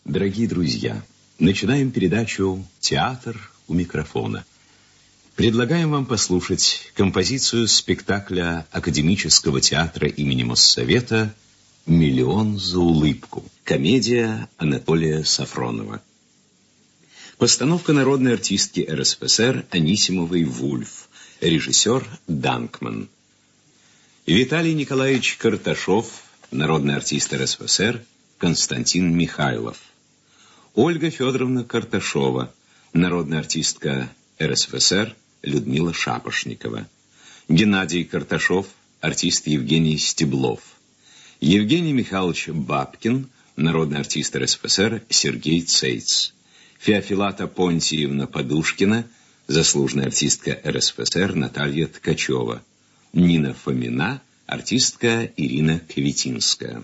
Дорогие друзья, начинаем передачу «Театр у микрофона». Предлагаем вам послушать композицию спектакля Академического театра имени Моссовета «Миллион за улыбку». Комедия Анатолия Сафронова. Постановка народной артистки РСФСР Анисимовой «Вульф». Режиссер Данкман. Виталий Николаевич Карташов, народный артист РСФСР Константин Михайлов. Ольга Федоровна Карташова, народная артистка РСФСР Людмила Шапошникова. Геннадий Карташов, артист Евгений Стеблов. Евгений Михайлович Бабкин, народный артист РСФСР Сергей Цейц. Феофилата Понтиевна Подушкина, заслуженная артистка РСФСР Наталья Ткачева. Нина Фомина, артистка Ирина Кветинская.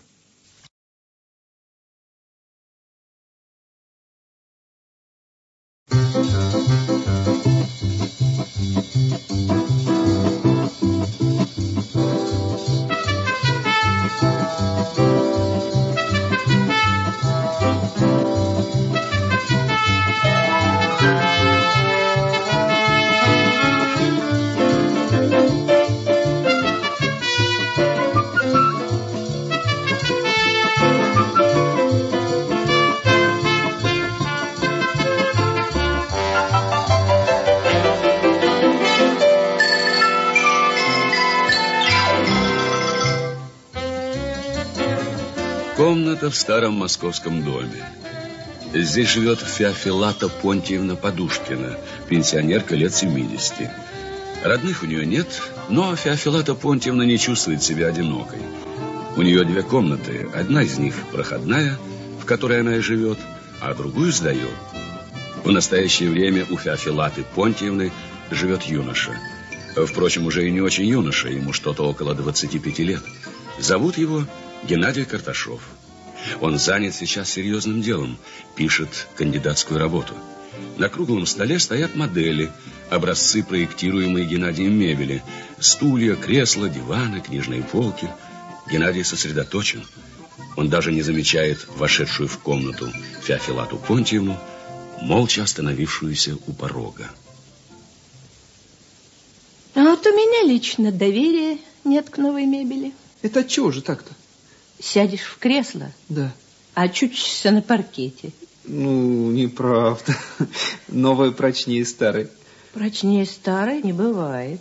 Комната в старом московском доме. Здесь живет Феофилата Понтиевна Подушкина, пенсионерка лет 70. Родных у нее нет, но Феофилата Понтиевна не чувствует себя одинокой. У нее 2 комнаты, одна из них проходная, в которой она и живет, а другую сдает. В настоящее время у Феофилаты Понтиевны живет юноша. Впрочем, уже и не очень юноша, ему что-то около 25 лет. Зовут его Геннадий Карташов. Он занят сейчас серьезным делом, пишет кандидатскую работу. На круглом столе стоят модели, образцы проектируемой Геннадием мебели: стулья, кресла, диваны, книжные полки. Геннадий сосредоточен. Он даже не замечает вошедшую в комнату Феофилату Понтиевну, молча остановившуюся у порога. А вот у меня лично доверия нет к новой мебели. Это отчего же так-то? Сядешь в кресло, да, а очутишься на паркете. Ну, неправда. Новое прочнее старой. Прочнее старой не бывает.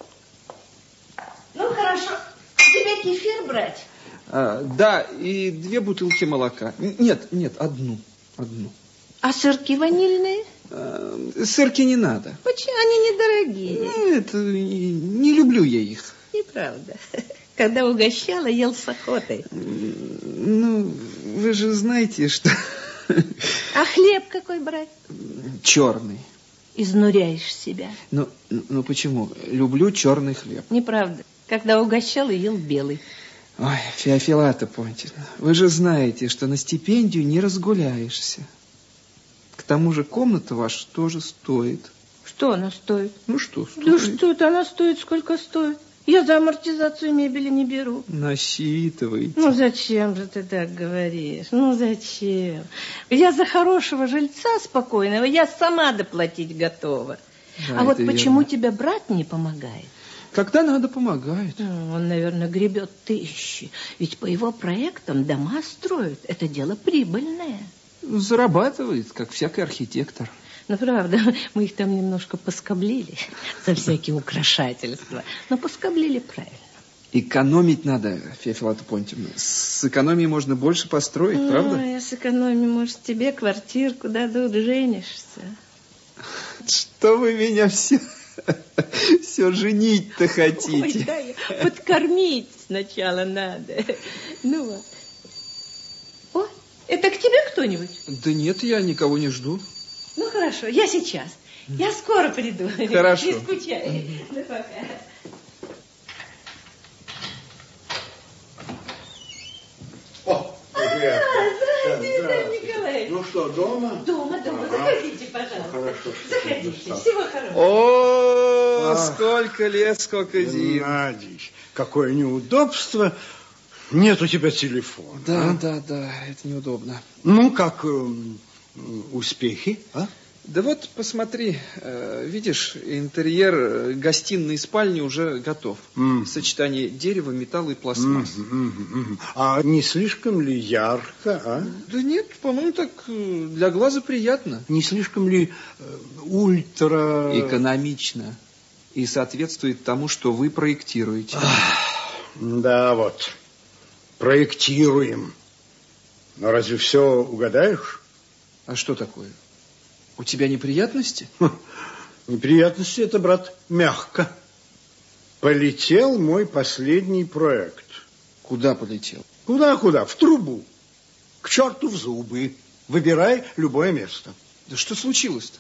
Ну, хорошо. Тебе кефир брать? Да, и 2 бутылки молока. Нет, одну. А сырки ванильные? Сырки не надо. Почему? Они недорогие. Нет, не люблю я их. Неправда. Когда угощала, ел с охотой. Ну, вы же знаете, что... А хлеб какой брать? Черный. Изнуряешь себя. Ну почему? Люблю черный хлеб. Неправда. Когда угощала, ел белый. Ой, Феофилата Понтиевна, вы же знаете, что на стипендию не разгуляешься. К тому же комната ваша тоже стоит. Что она стоит? Ну, что стоит? Да что-то она стоит, сколько стоит. Я за амортизацию мебели не беру. Насчитывайте. Ну, зачем же ты так говоришь? Ну, зачем? Я за хорошего жильца спокойного, я сама доплатить готова. Да, а вот почему тебе брат не помогает? Когда надо, помогает. Он, наверное, гребет 1000. Ведь по его проектам дома строят. Это дело прибыльное. Зарабатывает, как всякий архитектор. Ну, правда, мы их там немножко поскоблили за всякие украшательства. Но поскоблили правильно. Экономить надо, Феофилата Понтиевна. С экономией можно больше построить, правда? А с экономией, может, тебе квартирку дадут, женишься. Что вы меня все женить-то хотите? Ой, да, подкормить сначала надо. Ну вот. О, это к тебе кто-нибудь? Да нет, я никого не жду. Ну, хорошо, я сейчас. Я скоро приду. Хорошо. Не скучай. Ну, пока. О, здравствуйте, Виталий Николаевич. Ну что, дома? Дома. Заходите, пожалуйста. Хорошо. Заходите. Всего хорошего. О, сколько лет, сколько зим. Геннадий, какое неудобство. Нет у тебя телефона. Да, это неудобно. Ну, как успехи, а? Да вот, посмотри, видишь, интерьер гостиной и спальни уже готов. Сочетание дерева, металла и пластмассы. А не слишком ли ярко, а? Да нет, по-моему, так для глаза приятно. Не слишком ли ультра... Экономично. И соответствует тому, что вы проектируете. Да, вот. Проектируем. Но разве все угадаешь? А что такое? У тебя неприятности? Неприятности это, брат, мягко. Полетел мой последний проект. Куда полетел? Куда? В трубу. К черту в зубы. Выбирай любое место. Да что случилось-то?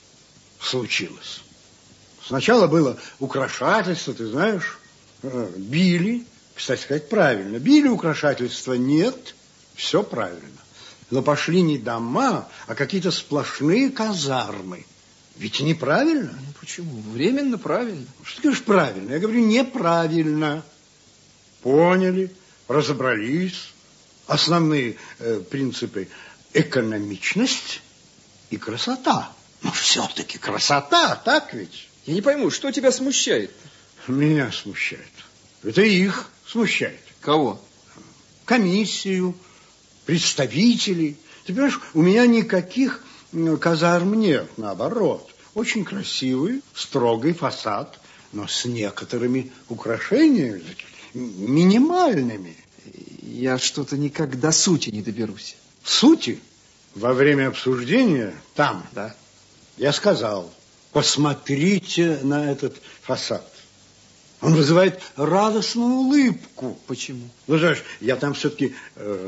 Случилось. Сначала было украшательство, ты знаешь. Били. Кстати сказать, правильно. Били украшательства. Нет. Все правильно. Но пошли не дома, а какие-то сплошные казармы. Ведь неправильно. Ну, почему? Временно правильно. Что ты говоришь правильно? Я говорю неправильно. Поняли, разобрались. Основные принципы: экономичность и красота. Но все-таки красота, так ведь? Я не пойму, что тебя смущает? Меня смущает. Это их смущает. Кого? Комиссию, представителей. Ты понимаешь, у меня никаких казарм нет, наоборот. Очень красивый, строгий фасад, но с некоторыми украшениями, минимальными. Я что-то никак до сути не доберусь. Сути? Во время обсуждения там, Да. Я сказал: посмотрите на этот фасад. Он вызывает радостную улыбку. Почему? Ну, знаешь, я там все-таки,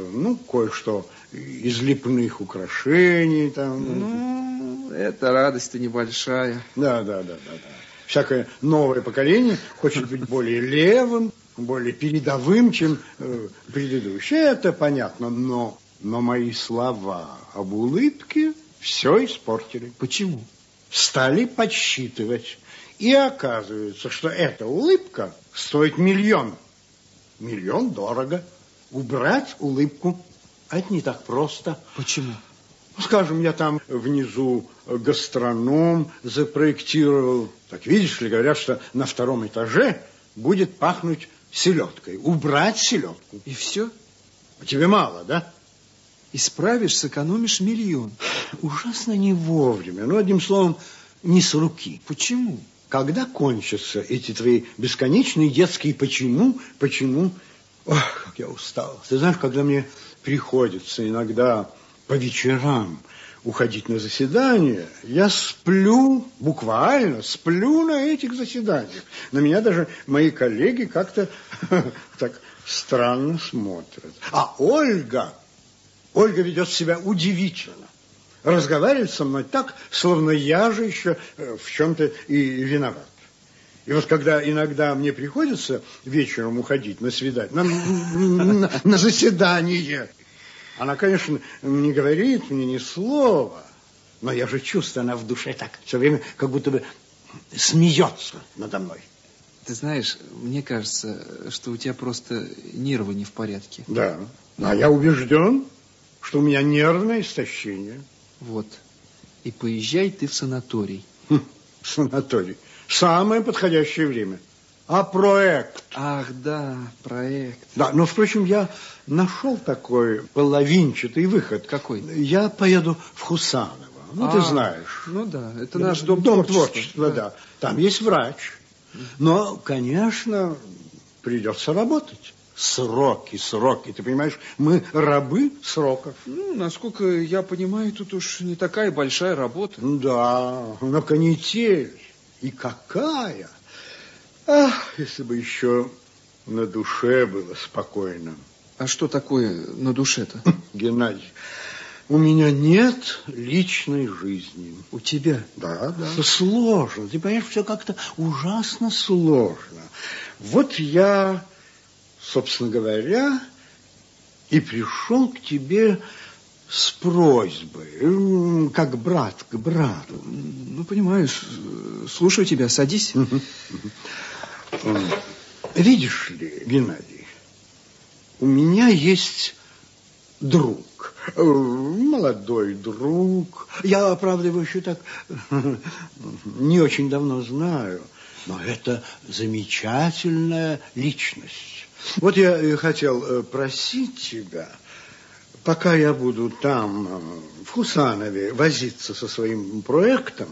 кое-что из лепных украшений там. Ну, это радость-то небольшая. Да. Всякое новое поколение хочет быть более левым, более передовым, чем предыдущее. Это понятно, но мои слова об улыбке все испортили. Почему? Стали подсчитывать. И оказывается, что эта улыбка стоит 1 миллион. 1 миллион дорого. Убрать улыбку — это не так просто. Почему? Скажем, я там внизу гастроном запроектировал. Так видишь ли, говорят, что на 2-м этаже будет пахнуть селедкой. Убрать селедку. И все? Тебе мало, да? Исправишь, сэкономишь 1 миллион. Ужасно не вовремя. Ну, одним словом, не с руки. Почему? Когда кончатся эти твои бесконечные детские почему? Ох, как я устал. Ты знаешь, когда мне приходится иногда по вечерам уходить на заседания, я сплю, буквально сплю на этих заседаниях. На меня даже мои коллеги как-то так странно смотрят. А Ольга ведет себя удивительно. Разговаривает со мной так, словно я же еще в чем-то и виноват. И вот когда иногда мне приходится вечером уходить на свидание, на заседание, она, конечно, не говорит мне ни слова, но я же чувствую, она в душе так все время как будто бы смеется надо мной. Ты знаешь, мне кажется, что у тебя просто нервы не в порядке. Да, а я убежден, что у меня нервное истощение. Вот. И поезжай ты в санаторий. Санаторий. Самое подходящее время. А проект? Ах, да, проект. Да, но, впрочем, я нашел такой половинчатый выход. Какой? Я поеду в Хусаново. Ну, ты знаешь. Ну да, это наш дом творчества. Да. Там есть врач. Но, конечно, придется работать. Сроки. Ты понимаешь, мы рабы сроков. Ну, насколько я понимаю, тут уж не такая большая работа. Да, но канитель. И какая! Ах, если бы еще на душе было спокойно. А что такое на душе-то? Геннадий, у меня нет личной жизни. У тебя? Да. Сложно. Ты понимаешь, все как-то ужасно сложно. Вот я, собственно говоря, и пришел к тебе с просьбой, как брат к брату. Ну, понимаешь, слушаю тебя, садись. Видишь ли, Геннадий, у меня есть друг, молодой друг. Я, правда, его еще так не очень давно знаю, но это замечательная личность. Вот я и хотел просить тебя, пока я буду там, в Хусанове, возиться со своим проектом,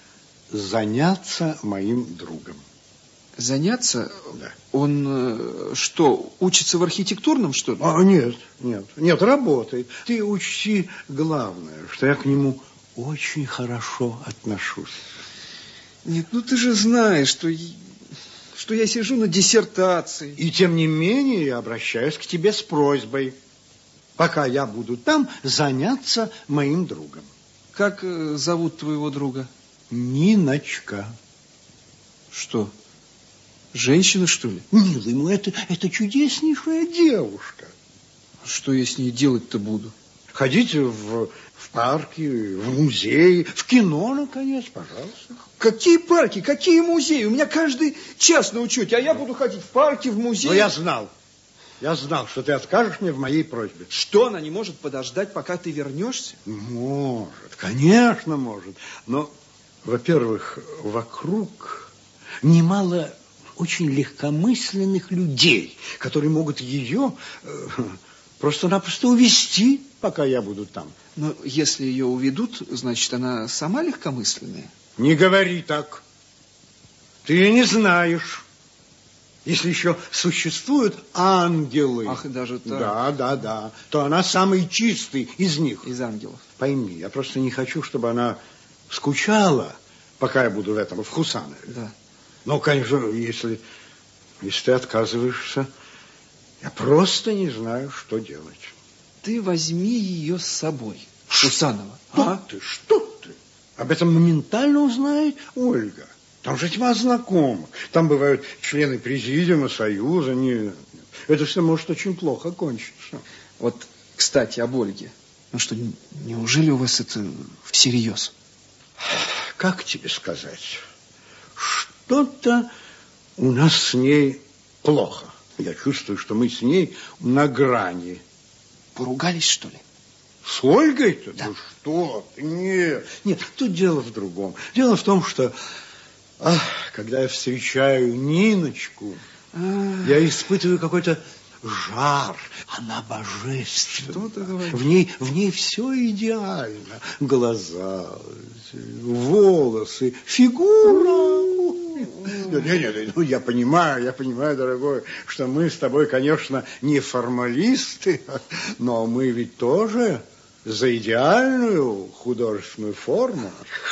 заняться моим другом. Заняться? Да. Он что, учится в архитектурном, что ли? Нет, работает. Ты учти главное, что я к нему очень хорошо отношусь. Нет, ну ты же знаешь, что я сижу на диссертации. И тем не менее я обращаюсь к тебе с просьбой, пока я буду там, заняться моим другом. Как зовут твоего друга? Ниночка. Что? Женщина, что ли? Милый мой, это чудеснейшая девушка. Что я с ней делать-то буду? Ходите в парки, в музеи, в кино, наконец, пожалуйста. Какие парки, какие музеи? У меня каждый час на учете, а я буду ходить в парки, в музеи. Но я знал, что ты откажешь мне в моей просьбе. Что, она не может подождать, пока ты вернешься? Может, конечно, может. Но, во-первых, вокруг немало очень легкомысленных людей, которые могут ее просто-напросто увезти, пока я буду там. Но если ее уведут, значит, она сама легкомысленная? Не говори так. Ты не знаешь. Если еще существуют ангелы. Ах, даже так? Да. То она самый чистый из них. Из ангелов. Пойми, я просто не хочу, чтобы она скучала, пока я буду в Хусанове. Да. Ну, конечно, если ты отказываешься, я просто не знаю, что делать. Ты возьми ее с собой, Хусанова. Что ты? Об этом моментально узнает Ольга. Там же тьма знакомых. Там бывают члены президиума, союза. Это все может очень плохо кончиться. Вот, кстати, об Ольге. Ну что, неужели у вас это всерьез? Как тебе сказать? Что-то у нас с ней плохо. Я чувствую, что мы с ней на грани. Поругались, что ли? С Ольгой-то? Да. Ну что ты? Нет, тут дело в другом. Дело в том, что когда я встречаю Ниночку, я испытываю какой-то жар. Она божественна. Что ты говоришь? В ней все идеально. Глаза, волосы, фигура. Нет, я понимаю, дорогой, что мы с тобой, конечно, не формалисты, но мы ведь тоже за идеальную художественную форму.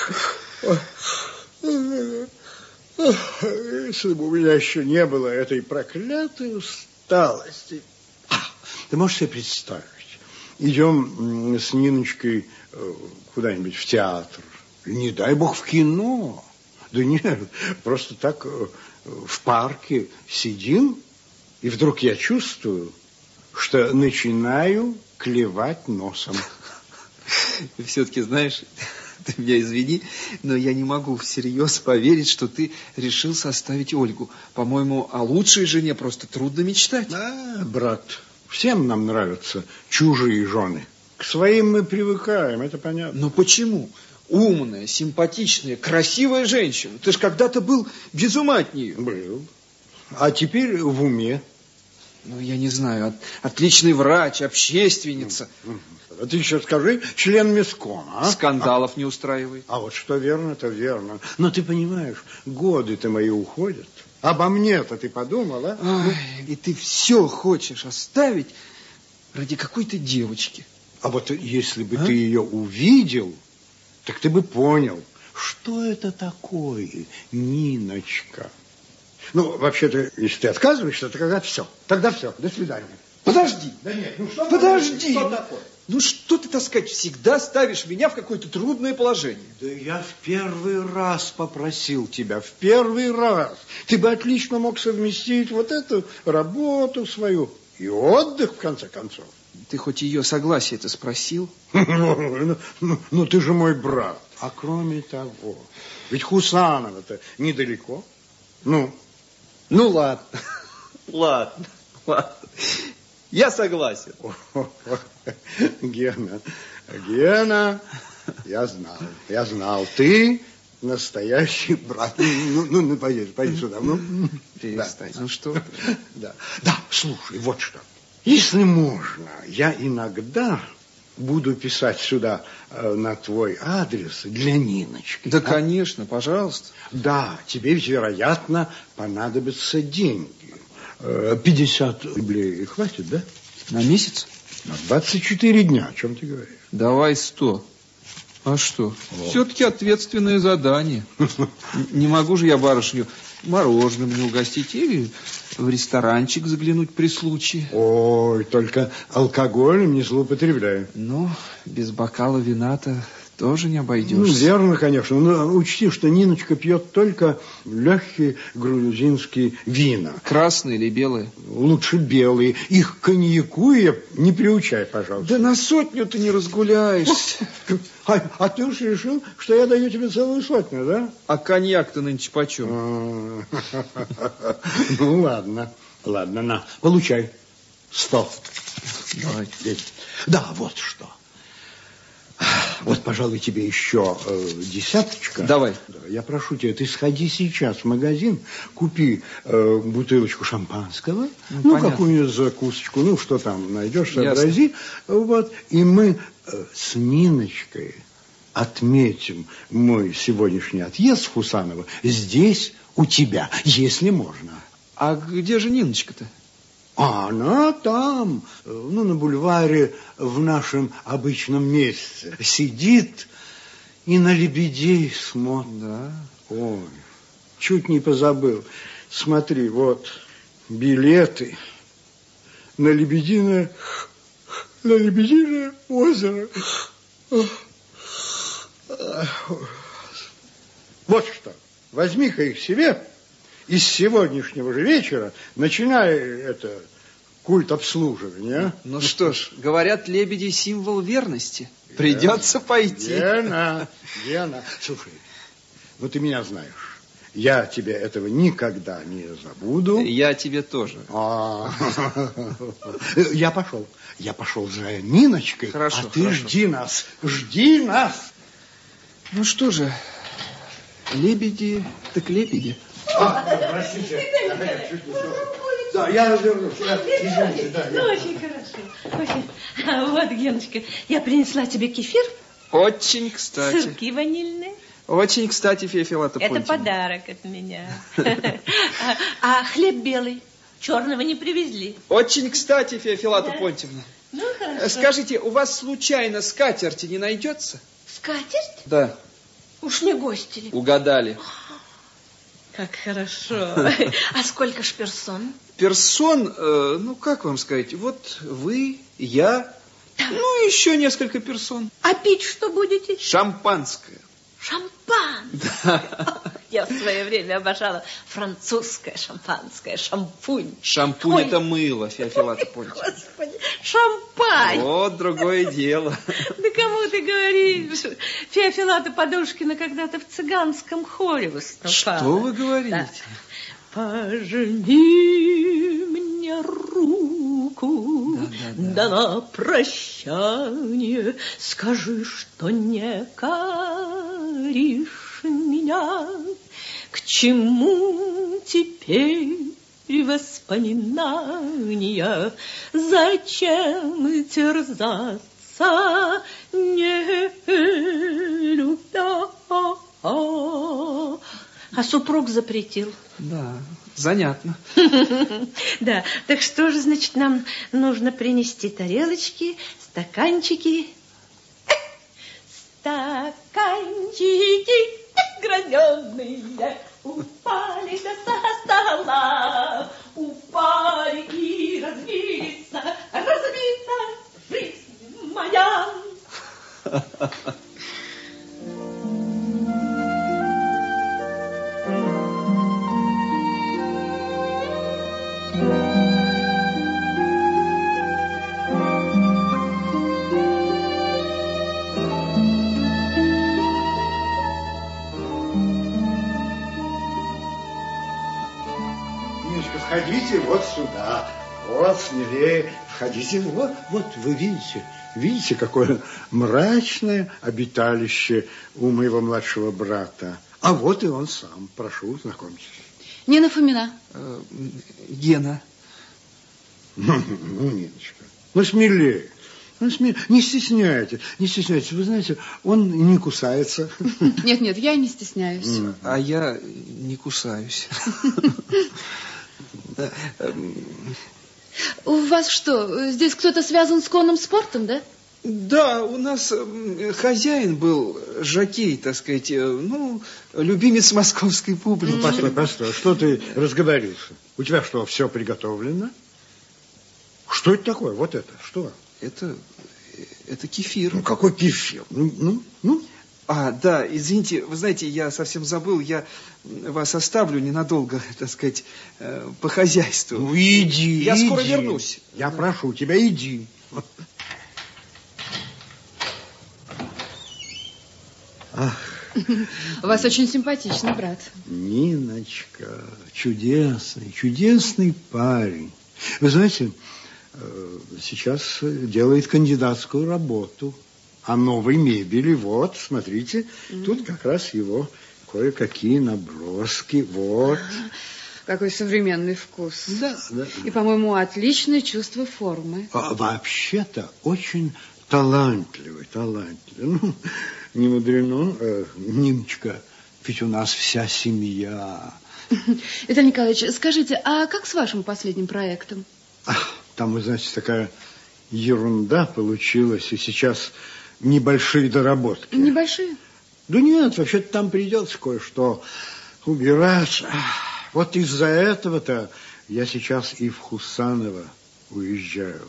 Если бы у меня еще не было этой проклятой усталости. Ты можешь себе представить, идем с Ниночкой куда-нибудь в театр, не дай бог в кино. Да нет, просто так в парке сидим, и вдруг я чувствую, что начинаю клевать носом. Все-таки, знаешь, ты меня извини, но я не могу всерьез поверить, что ты решил составить Ольгу. По-моему, о лучшей жене просто трудно мечтать. Брат, всем нам нравятся чужие жены. К своим мы привыкаем, это понятно. Но почему? Умная, симпатичная, красивая женщина. Ты ж когда-то был без ума от нее. Был. А теперь в уме. Ну, я не знаю, отличный врач, общественница. А ты еще скажи, член мескома. Скандалов не устраивает. А вот что верно, то верно. Но ты понимаешь, годы-то мои уходят. Обо мне-то ты подумала? Ой, и ты все хочешь оставить ради какой-то девочки. А вот если бы ты ее увидел, так ты бы понял, что это такое, Ниночка. Ну, вообще-то, если ты отказываешься, то тогда все, до свидания. Подожди. Да нет, ну что? Подожди. Что такое? Ну что ты, так сказать, всегда ставишь меня в какое-то трудное положение? Да я в первый раз попросил тебя, в первый раз. Ты бы отлично мог совместить вот эту работу свою и отдых, в конце концов. Ты хоть ее согласие-то спросил? Ну, ты же мой брат. А кроме того, ведь Хусаново-то недалеко. Ну, ладно. Я согласен. Гена, я знал, ты настоящий брат. Ну, пойди сюда. Перестань, да. Что ты? Да, слушай, вот что. Если можно, я иногда буду писать сюда на твой адрес для Ниночки. Да, конечно, пожалуйста. Да, тебе ведь, вероятно, понадобятся деньги. 50 рублей хватит, да? На месяц? На 24 дня, о чем ты говоришь? Давай 100. А что? Все-таки ответственное задание. Не могу же я барышню мороженым не угостить или в ресторанчик заглянуть при случае. Ой, только алкоголем не злоупотребляю. Ну, без бокала вина-то тоже не обойдешься. Верно, конечно. Но учти, что Ниночка пьет только легкие грузинские вина. Красные или белые? Лучше белые. Их коньяку не приучай, пожалуйста. Да на 100 ты не разгуляешься. А ты уж решил, что я даю тебе целую 100, да? А коньяк-то нынче почем? Ну, ладно, на, получай 100. Давай. Да, вот что. Вот, пожалуй, тебе еще десяточка. Давай. Я прошу тебя, ты сходи сейчас в магазин, купи бутылочку шампанского, какую-нибудь закусочку, что там найдешь, сообрази. Вот, и мы с Ниночкой отметим мой сегодняшний отъезд в Фусаново здесь, у тебя, если можно. А где же Ниночка-то? Она там, на бульваре, в нашем обычном месте. Сидит и на лебедей смотрит. Да. Ой, чуть не позабыл. Смотри, вот билеты на Лебединое озеро. Вот что, возьми-ка их себе. И с сегодняшнего же вечера начинай культ обслуживания. Ну что ж, говорят, лебеди символ верности. Придется пойти. Гена, слушай, ты меня знаешь. Я тебе этого никогда не забуду. Я тебе тоже. Я пошел за Ниночкой. Хорошо, ты жди нас. Ну что же, лебеди так лебеди. Простите. Да, я развернусь. Очень хорошо. Вот, Геночка, я принесла тебе кефир. Очень кстати. Сырки ванильные. Очень кстати, Феофилата Понтьевна. Это подарок от меня. А хлеб белый? Черного не привезли. Очень кстати, Феофилата Понтьевна. Ну, хорошо. Скажите, у вас случайно скатерти не найдется? Скатерть? Да. Уж не гости ли? Угадали. Как хорошо. А сколько ж персон? Персон, как вам сказать, вот вы, я, еще несколько персон. А пить что будете? Шампанское. Шампан. Да. Я в свое время обожала французское шампанское, шампунь. Шампунь это мыло, Феофилата Понтьевна. Господи, шампань. Вот другое дело. Да кому ты говоришь? Феофилата Подушкина когда-то в цыганском хоре выступала. Что вы говорите? Да. Пожми мне руку, да на прощание скажи, что не коришь меня. К чему теперь воспоминания? Зачем терзаться, не любя? А супруг запретил. Да, занятно. Да, так что же, значит, нам нужно принести тарелочки, стаканчики. Стаканчики граненые упали со стола, упали и разбились, разбита жизнь моя. Ниночка, сходите вот сюда. Вот. Вот, смелее, входите. Вот, вы видите, какое мрачное обиталище у моего младшего брата. А вот и он сам. Прошу, знакомьтесь. Нина Фомина. Гена. Ниночка, смелее. Не стесняйтесь. Вы знаете, он не кусается. Нет, я не стесняюсь. А я не кусаюсь. У вас что, здесь кто-то связан с конным спортом, да? Да, у нас хозяин был жокей, так сказать, любимец московской публики. Постой, что ты разговорился? У тебя что, все приготовлено? Что это такое? Вот это, что? Это кефир. Какой кефир? Да, извините, вы знаете, я совсем забыл, я вас оставлю ненадолго, так сказать, по хозяйству. Иди. Я скоро вернусь. Я прошу тебя, иди. У вас очень симпатичный брат. Ниночка, чудесный парень. Вы знаете, сейчас делает кандидатскую работу о новой мебели. Вот, смотрите, тут как раз его кое-какие наброски. Вот. Какой современный вкус. Да. И, по-моему, отличное чувство формы. Вообще-то очень талантливый. Не мудрено, Ниночка, ведь у нас вся семья. Виталий Николаевич, скажите, а как с вашим последним проектом? Там, вы знаете, такая ерунда получилась, и сейчас небольшие доработки. Небольшие? Да нет, вообще-то там придется кое-что убирать. Вот из-за этого-то я сейчас и в Хусаново уезжаю.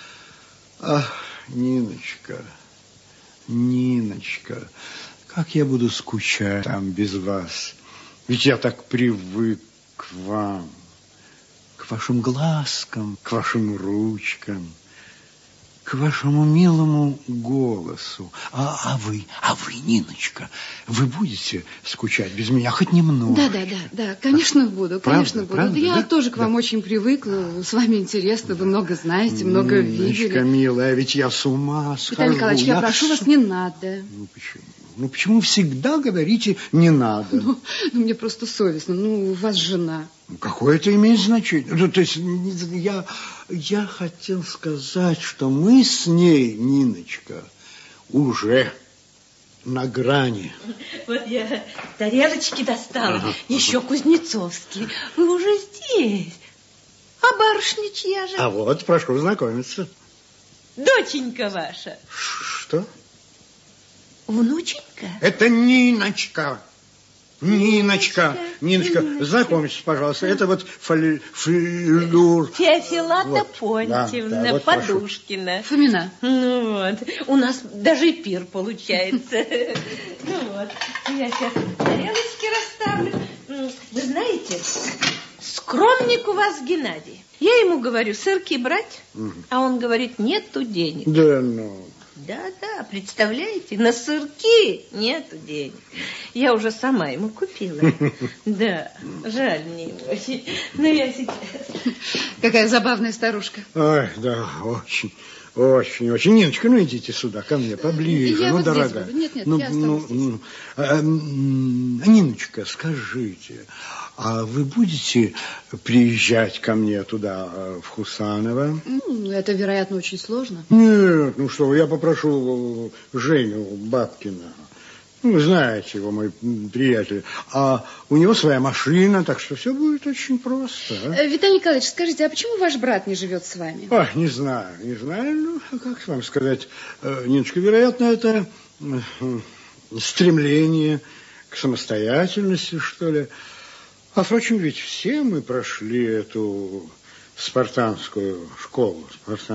Ниночка, как я буду скучать там без вас. Ведь я так привык к вам, к вашим глазкам, к вашим ручкам, к вашему милому голосу. А вы, Ниночка, вы будете скучать без меня хоть немного? Да, конечно буду, конечно буду. Правда, я да? тоже к вам очень привыкла, с вами интересно, вы много знаете, много видели. Ниночка, милая, ведь я с ума схожу. Виталий Николаевич, я прошу вас, не надо. Почему? Почему всегда говорите «не надо»? Мне просто совестно, у вас жена. Какое это имеет значение? То есть я хотел сказать, что мы с ней, Ниночка, уже на грани. Вот я тарелочки достала, еще Кузнецовские. Вы уже здесь. А барышня чья же? А вот, прошу знакомиться. Доченька ваша. Что? Внученька? Это Ниночка. Ниночка, знакомьтесь, пожалуйста. Это вот флюр. Феофилата Понтьевна, вот, Подушкина. Фомина. У нас даже пир получается. Я сейчас тарелочки расставлю. Вы знаете, скромник у вас Геннадий. Я ему говорю, сырки брать, а он говорит, нету денег. Да, представляете, на сырки нету денег. Я уже сама ему купила. Да, жаль мне его очень. Но я сейчас... Какая забавная старушка. Ой, да, очень. Ниночка, идите сюда, ко мне поближе. Я вот дорогая. Здесь буду. Нет, я останусь здесь. Ниночка, скажите, а вы будете приезжать ко мне туда, в Хусаново? Это, вероятно, очень сложно. Нет, что вы, я попрошу Женю Бабкина. Вы знаете его, мой приятель. А у него своя машина, так что все будет очень просто. Виталий Николаевич, скажите, а почему ваш брат не живет с вами? Не знаю. Как вам сказать, Ниночка, вероятно, это стремление к самостоятельности, что ли. А, впрочем, ведь все мы прошли эту спартанскую школу.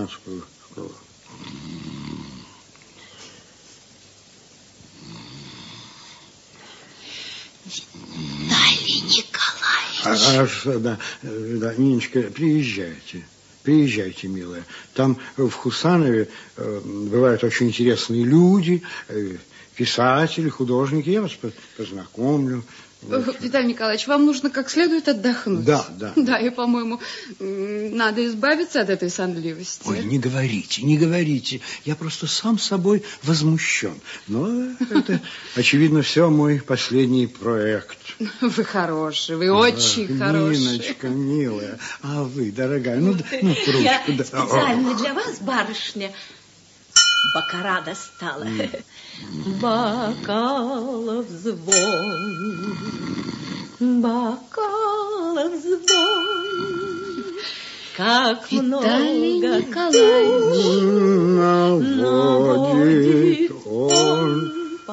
Виталий Николаевич. Да, Ниночка, приезжайте, милая. Там в Хусанове бывают очень интересные люди, писатели, художники. Я вас познакомлю Виталий Николаевич, вам нужно как следует отдохнуть. Да. Да, и, по-моему, надо избавиться от этой сонливости. Ой, не говорите. Я просто сам собой возмущен. Но это, очевидно, все мой последний проект. Вы хороший, вы очень хороший. Ниночка, милая, а вы, дорогая, ну трубочку. Я специально для вас, барышня, бакара достала. Бокалов звон, бокалов звон, как Виталий много Николаевич. Наводит он.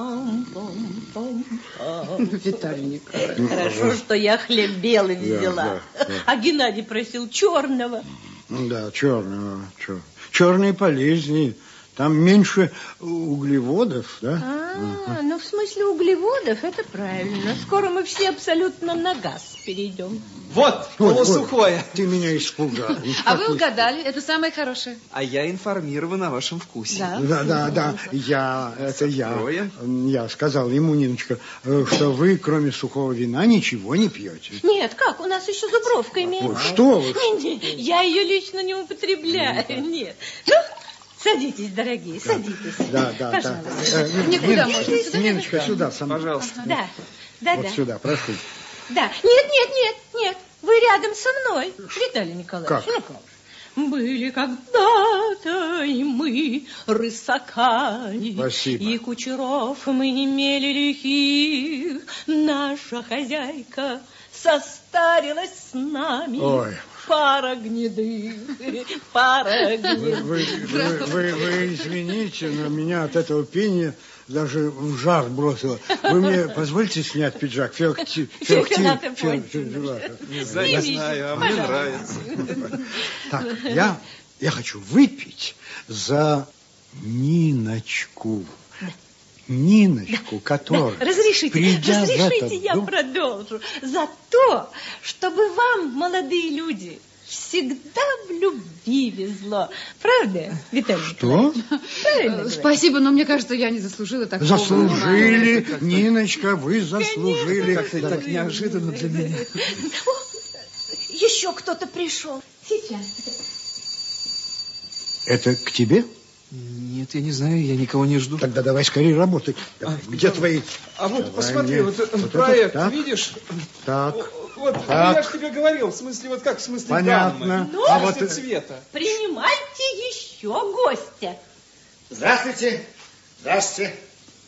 Виталий Николаевич. Хорошо, что я хлеб белый взяла. Да. А Геннадий просил черного. Да, черного. Черный полезнее. Там меньше углеводов, да? Ну, в смысле углеводов, это правильно. Скоро мы все абсолютно на газ перейдем. Вот, полусухое. Ты меня испугал. А вы угадали, это самое хорошее. А я информирован о вашем вкусе. Да. Я Сухое? Я сказал ему, Ниночка, что вы, кроме сухого вина, ничего не пьете. Нет, как? У нас еще зубровка имеется. Ой, что вы? Не, я ее лично не употребляю. Нет. Ну, садитесь, дорогие, садитесь. Да. Пожалуйста. Никуда можно. Ниночка, сюда со мной. Пожалуйста. Да. Вот сюда, прошу. Да. Нет. Вы рядом со мной, Виталий Николаевич. Как? Ну как? Были когда-то и мы рысаками. Спасибо. И кучеров мы имели лихих. Наша хозяйка состарилась с нами. Ой. Пара гнедых, пара гнедых. Вы извините, но меня от этого пения даже в жар бросило. Вы мне позвольте снять пиджак? Феоктилата Не знаю, а мне нравится. Так, я хочу выпить за Ниночку. Ниночку, которая... Разрешите, я продолжу. За то, чтобы вам, молодые люди, всегда в любви везло. Правда, Виталий Николаевич? Правильно. Спасибо, но мне кажется, я не заслужила такого. Заслужили, Ниночка, вы заслужили. Как-то так неожиданно для меня. Еще кто-то пришел. Сейчас. Это к тебе? Нет, я не знаю, я никого не жду. Тогда давай скорее работать. Где твои... А вот, Давай посмотри, мне. вот Вот проект, это, так. видишь? Так. Вот, Так. я же тебе говорил, в смысле, вот как, в смысле Понятно. гаммы. Ну, а Вот вот... цвета. Принимайте еще гостя. Здравствуйте. Здравствуйте.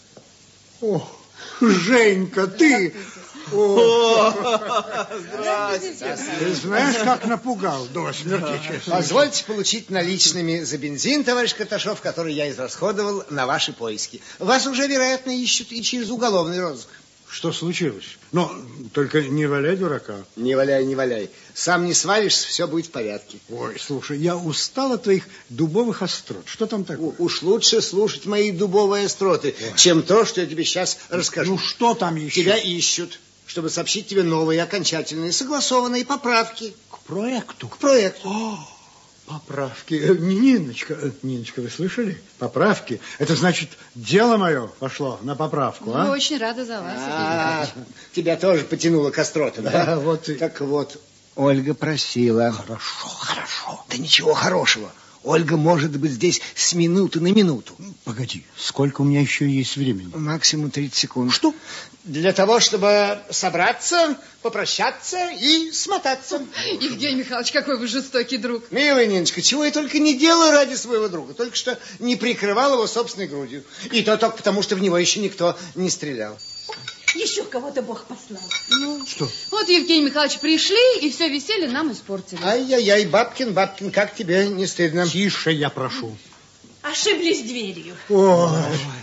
О, Женька, ты... О, Здравствуйте. ты знаешь, как напугал до смерти, честно. Позвольте получить наличными за бензин, товарищ Карташов, который я израсходовал на ваши поиски. Вас уже, вероятно, ищут и через уголовный розыск. Что случилось? Но только не валяй дурака. Не валяй. Сам не свалишься, все будет в порядке. Ой, слушай, я устал от твоих дубовых острот. Что там такое? Уж лучше слушать мои дубовые остроты, чем то, что я тебе сейчас расскажу. Ну, что там еще? Тебя ищут, чтобы сообщить тебе новые, окончательные, согласованные поправки. К проекту. К проекту. О, поправки. Ниночка, вы слышали? Поправки. Это значит, дело мое пошло на поправку, Мы очень рады за вас, Евгений Михайлович. Тебя тоже потянуло к остротам, да? Да, вот и... Так вот, Ольга просила. Хорошо. Да ничего хорошего. Ольга может быть здесь с минуты на минуту. Погоди, сколько у меня еще есть времени? Максимум 30 секунд. Что? Для того, чтобы собраться, попрощаться и смотаться. Евгений Михайлович, какой вы жестокий друг. Милая Ниночка, чего я только не делаю ради своего друга. Только что не прикрывал его собственной грудью. И то только потому, что в него еще никто не стрелял. Еще кого-то Бог послал. Что? Вот, Евгений Михайлович, пришли, и все веселье нам испортили. Ай-яй-яй, Бабкин, как тебе не стыдно? Тише, я прошу. Ошиблись дверью. Ой.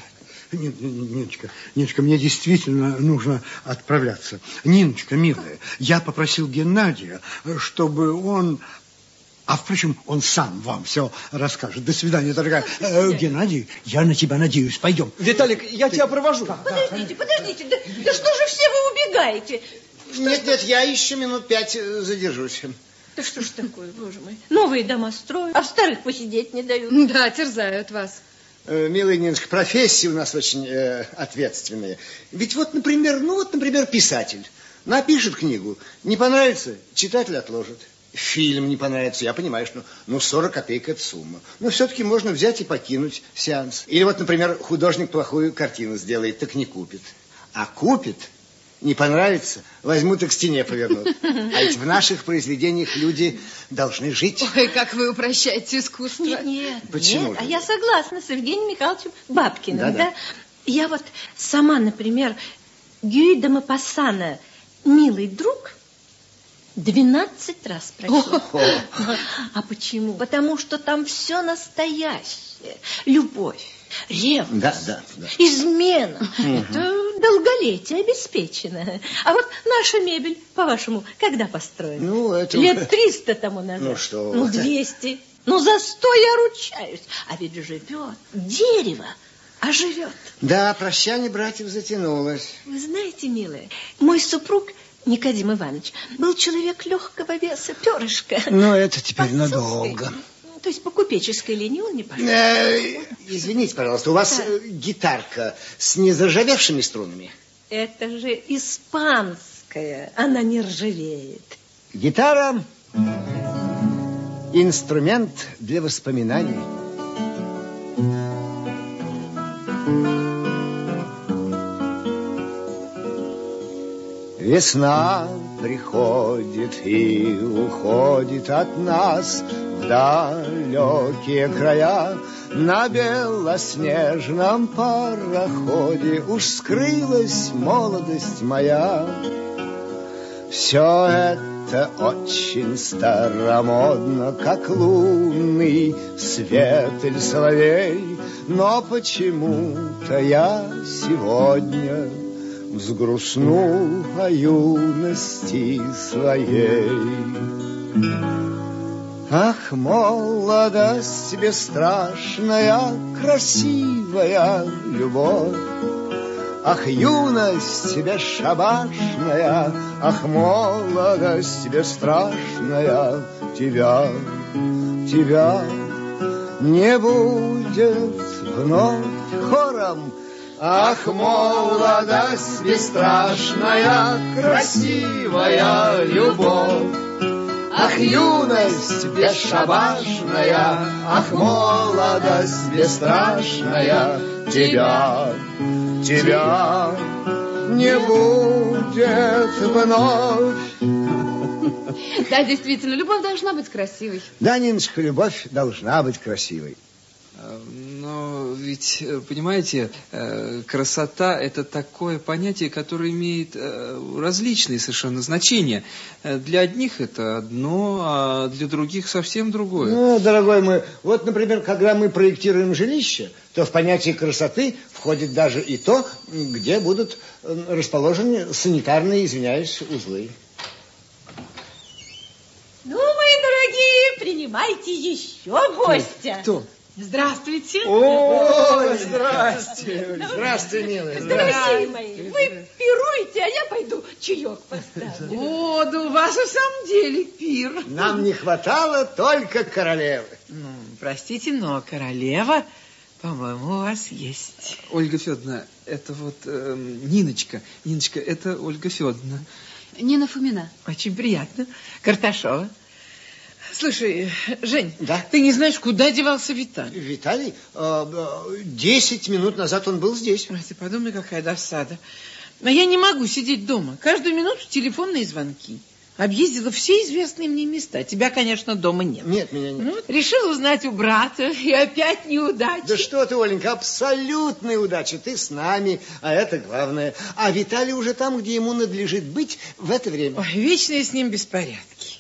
Ниночка, мне действительно нужно отправляться. Ниночка, милая, я попросил Геннадия, чтобы он... А, впрочем, он сам вам все расскажет. До свидания, дорогая. Геннадий, я на тебя надеюсь. Пойдем. Виталик, я тебя провожу. Подождите. Да что же все вы убегаете? Нет, я еще минут 5 задержусь. Да что ж такое, боже мой. Новые дома строят, а в старых посидеть не дают. Да, терзают вас. Милая Ниночка, профессии у нас очень ответственные. Ведь вот, например, писатель напишет книгу, не понравится, читатель отложит. Фильм не понравится, я понимаю, что 40 копеек это сумма. Но все-таки можно взять и покинуть сеанс. Или вот, например, художник плохую картину сделает, так не купит. А купит, не понравится, возьмут и к стене повернут. А ведь в наших произведениях люди должны жить. Ой, как вы упрощаете искусство. Нет. Почему же? А я согласна с Евгением Михайловичем Бабкиным. Да. Я вот сама, например, Гюй де Мопассана «Милый друг» 12 раз прочла. А почему? Потому что там все настоящее. Любовь, ревность, Да. измена. Это долголетие обеспечено. А вот наша мебель, по-вашему, когда построена? Это Лет 300 тому назад. 200. За 100 я ручаюсь. А ведь живет дерево. Живет. Да, прощание братьев затянулось. Вы знаете, милая, мой супруг Никодим Иванович был человек легкого веса, перышко. Но это теперь надолго. То есть по купеческой линии он не пошел. Извините, пожалуйста, у вас гитарка с незаржавевшими струнами? Это же испанская, она не ржавеет. Гитара – инструмент для воспоминаний. Весна приходит и уходит от нас в далекие края. На белоснежном пароходе уж скрылась молодость моя. Все это очень старомодно, как лунный свет или соловей. Но почему-то я сегодня взгрустнул о юности своей. Ах, молодость бесстрашная, красивая любовь! Ах, юность бесшабашная, ах, молодость бесстрашная, тебя не будет вновь. Хором. Ах, молодость бесстрашная, красивая любовь! Ах, юность бесшабашная, ах, молодость бесстрашная, тебя не будет вновь. Да, действительно, любовь должна быть красивой. Да, Ниночка, любовь должна быть красивой. Но ведь, понимаете, красота – это такое понятие, которое имеет различные совершенно значения. Для одних это одно, а для других совсем другое. Дорогой мой, вот, например, когда мы проектируем жилище, то в понятие красоты входит даже и то, где будут расположены санитарные, извиняюсь, узлы. Мои дорогие, принимайте еще гостя. Кто? Здравствуйте. О, здрасте. Здравствуй, милая. Здравствуйте, мои. Вы пируете, а я пойду чаек поставлю. Да у вас и в самом деле пир. Нам не хватало только королевы. Простите, но королева, по-моему, у вас есть. Ольга Федоровна, это вот Ниночка. Ниночка, это Ольга Федоровна. Нина Фомина. Очень приятно. Карташова. Слушай, Жень, да? Ты не знаешь, куда девался Виталий? Виталий? 10 минут назад он был здесь. Ты подумай, какая досада. Но я не могу сидеть дома. Каждую минуту телефонные звонки. Объездила все известные мне места. Тебя, конечно, дома нет. Нет, меня нет. Решила узнать у брата, и опять неудача. Да что ты, Оленька, абсолютная удача. Ты с нами, а это главное. А Виталий уже там, где ему надлежит быть в это время. Ой, вечные с ним беспорядки.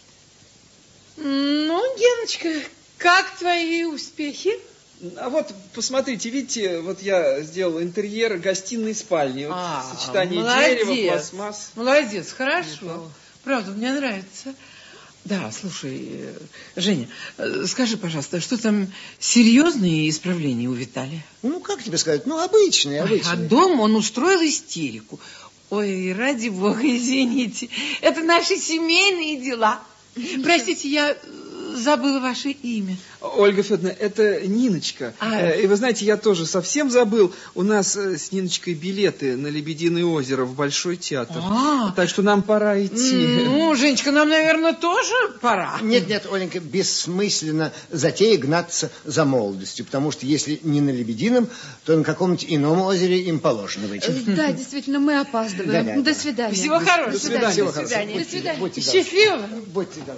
Геночка, как твои успехи? А вот, посмотрите, видите, вот я сделал интерьер гостиной спальни. Вот сочетание дерева, пластмасс. Молодец, хорошо. Правда, мне нравится. Да, слушай, Женя, скажи, пожалуйста, что там серьезные исправления у Виталия? Как тебе сказать? Обычные. А дома он устроил истерику. Ой, ради бога, извините. Это наши семейные дела. Простите, я забыла ваше имя. Ольга Федоровна, это Ниночка. И вы знаете, я тоже совсем забыл. У нас с Ниночкой билеты на Лебединое озеро в Большой театр. Так что нам пора идти. Ну, Женечка, нам, наверное, тоже пора. Нет, Оленька, бессмысленно затея гнаться за молодостью, потому что если не на Лебедином, то на каком-нибудь ином озере им положено выйти. Да, действительно, мы опаздываем. До свидания. Всего хорошего. До свидания. До свидания. Счастливо. Будьте добры.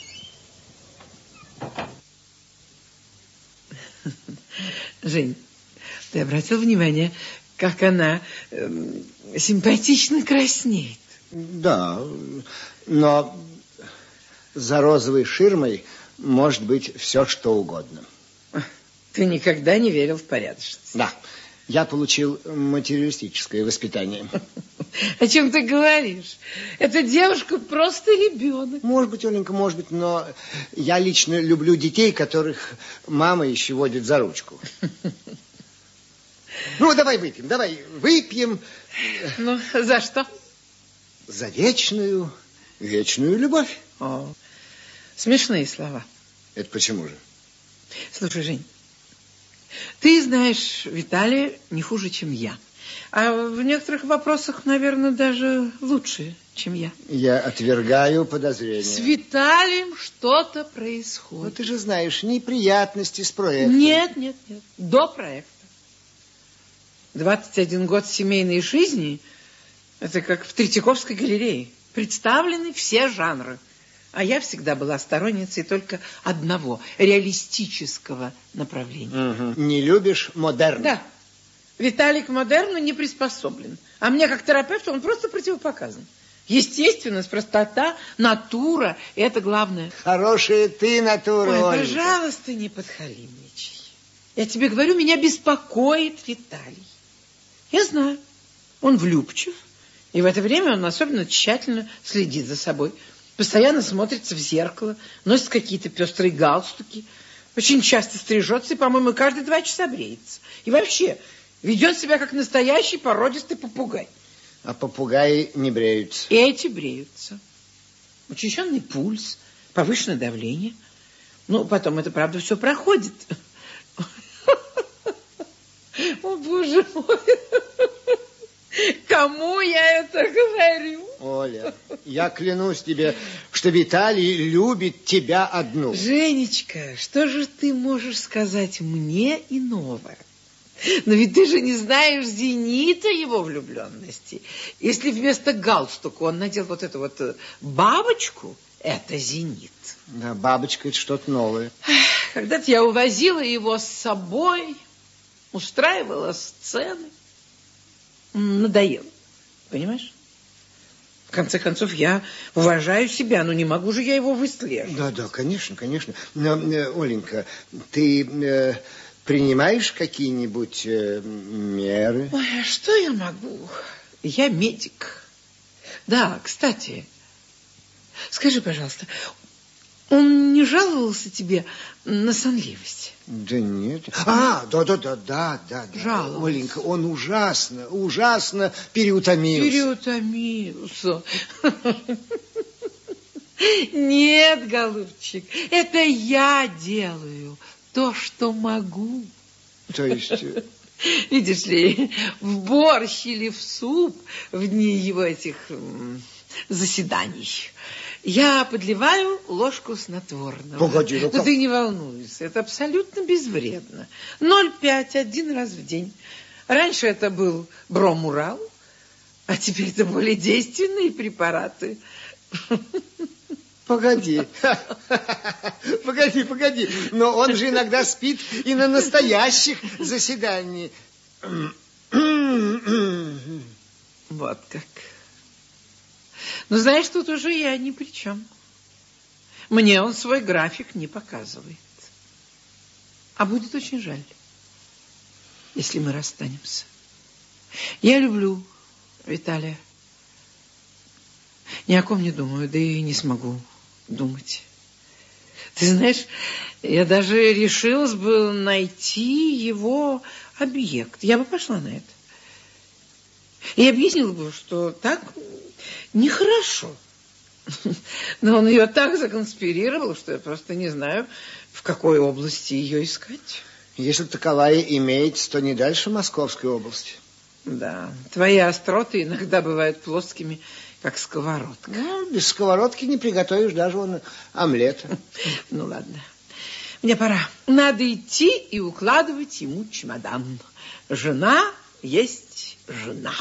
Жень, ты обратил внимание, как она симпатично краснеет? Да, но за розовой ширмой может быть все, что угодно. Ты никогда не верил в порядочность? Да, я получил материалистическое воспитание. О чем ты говоришь? Эта девушка просто ребенок. Может быть, Оленька, может быть, но я лично люблю детей, которых мама еще водит за ручку. Ну, давай выпьем. Ну, за что? За вечную любовь. О, смешные слова. Это почему же? Слушай, Жень, ты знаешь Виталия не хуже, чем я. А в некоторых вопросах, наверное, даже лучше, чем я. Я отвергаю подозрения. С Виталием что-то происходит. Ну, ты же знаешь, неприятности с проектом. Нет. До проекта. 21 год семейной жизни – это как в Третьяковской галерее. Представлены все жанры. А я всегда была сторонницей только одного – реалистического направления. Угу. Не любишь модерн? Да. Виталий к модерну не приспособлен. А мне, как терапевту, он просто противопоказан. Естественность, простота, натура – это главное. Хорошая ты натура, Ой, Оленька. пожалуйста, не подхалимничай. Я тебе говорю, меня беспокоит Виталий. Я знаю, он влюбчив, и в это время он особенно тщательно следит за собой. Постоянно смотрится в зеркало, носит какие-то пестрые галстуки, очень часто стрижется и, по-моему, каждые 2 часа бреется. И вообще ведет себя как настоящий породистый попугай. А попугаи не бреются. Эти бреются. Учащенный пульс, повышенное давление. Ну, потом это, правда, все проходит. О, боже мой! Кому я это говорю? Оля, я клянусь тебе, что Виталий любит тебя одну. Женечка, что же ты можешь сказать мне иного? Но ведь ты же не знаешь зенита его влюбленности. Если вместо галстука он надел вот эту вот бабочку, это зенит. Да, бабочка – это что-то новое. Когда-то я увозила его с собой, устраивала сцены. Надоело, понимаешь? В конце концов, я уважаю себя, но не могу же я его выслеживать. Да, конечно. Но, Оленька, ты принимаешь какие-нибудь меры? Ой, а что я могу? Я медик. Да, кстати, скажи, пожалуйста, он не жаловался тебе на сонливость? Да нет. Да. Жаловался. Оленька, он ужасно переутомился. Переутомился. Нет, голубчик, это я делаю то, что могу. То есть... Видишь ли, в борщ или в суп в дни его этих заседаний я подливаю ложку снотворного. Погоди, ну как? Ты не волнуйся, это абсолютно безвредно. 0,5 1 раз в день. Раньше это был бромурал, а теперь это более действенные препараты. Погоди. Но он же иногда спит и на настоящих заседаниях. Вот как. Но знаешь, тут уже я ни при чем. Мне он свой график не показывает. А будет очень жаль, если мы расстанемся. Я люблю Виталия. Ни о ком не думаю, да и не смогу думать. Ты знаешь, я даже решилась бы найти его объект. Я бы пошла на это. И объяснила бы, что так нехорошо. Но он ее так законспирировал, что я просто не знаю, в какой области ее искать. Если таковая имеется, то не дальше Московской области. Да, твои остроты иногда бывают плоскими, как сковородка. Ну, без сковородки не приготовишь даже вон омлета. Ну, ладно. Мне пора. Надо идти и укладывать ему чемодан. Жена есть жена.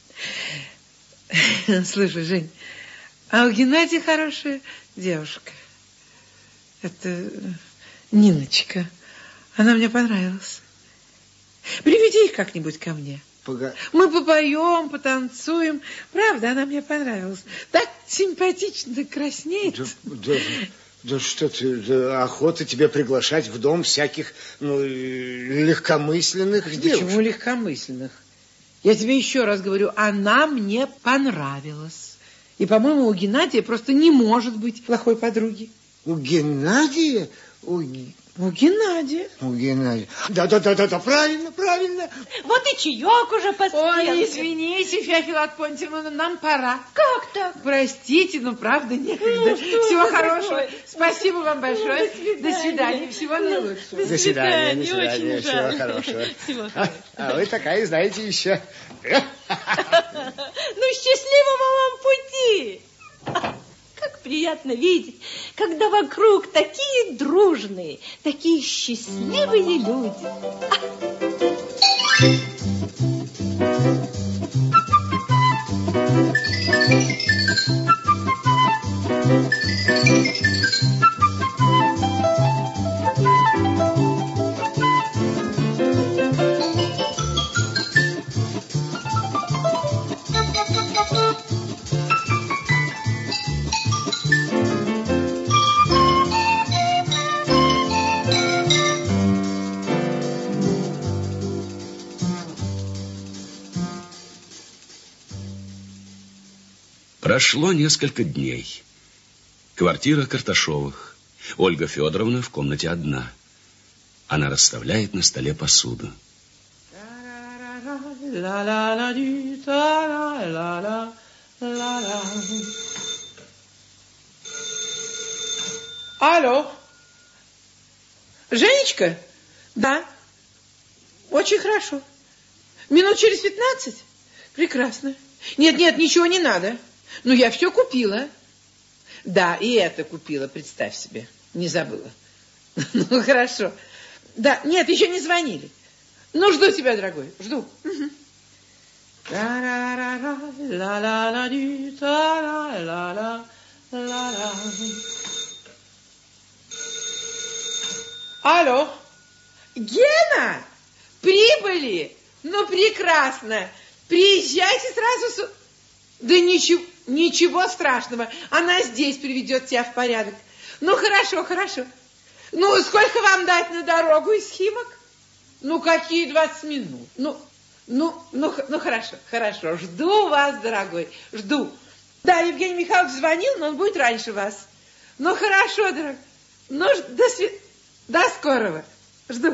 Слушай, Жень, а у Геннадия хорошая девушка. Это Ниночка. Она мне понравилась. Приведи их как-нибудь ко мне. Мы попоем, потанцуем. Правда, она мне понравилась. Так симпатично краснеет. Да что ты, да, охота тебе приглашать в дом всяких легкомысленных девушек. Почему легкомысленных? Я тебе еще раз говорю, она мне понравилась. И, по-моему, у Геннадия просто не может быть плохой подруги. У Геннадия? У Геннадия. У Геннадия. Да, правильно. Вот и чаек уже поспел. Ой, извините, Феофила Понтьевна, нам пора. Как так? Простите, но правда некогда. Всего хорошего. Спасибо вам большое. До свидания. Всего наилучшего. До свидания. Всего хорошего. А вы такая, знаете, еще. Ну, счастливого вам пути! Как приятно видеть, когда вокруг такие дружные, такие счастливые люди. Прошло несколько дней. Квартира Карташовых. Ольга Федоровна в комнате одна. Она расставляет на столе посуду. Алло. Женечка? Да. Очень хорошо. Минут через 15? Прекрасно. Нет, ничего не надо. Ну, я все купила. Да, и это купила, представь себе. Не забыла. Ну, хорошо. Да, нет, еще не звонили. Ну, жду тебя, дорогой, жду. Алло. Гена, прибыли? Ну, прекрасно. Приезжайте сразу. Да ничего страшного. Она здесь приведет тебя в порядок. Ну, хорошо. Ну, сколько вам дать на дорогу из Химок? Ну, какие 20 минут? Ну, хорошо. Жду вас, дорогой, жду. Да, Евгений Михайлович звонил, но он будет раньше вас. Ну, хорошо, дорогой. Ну, до скорого. Жду.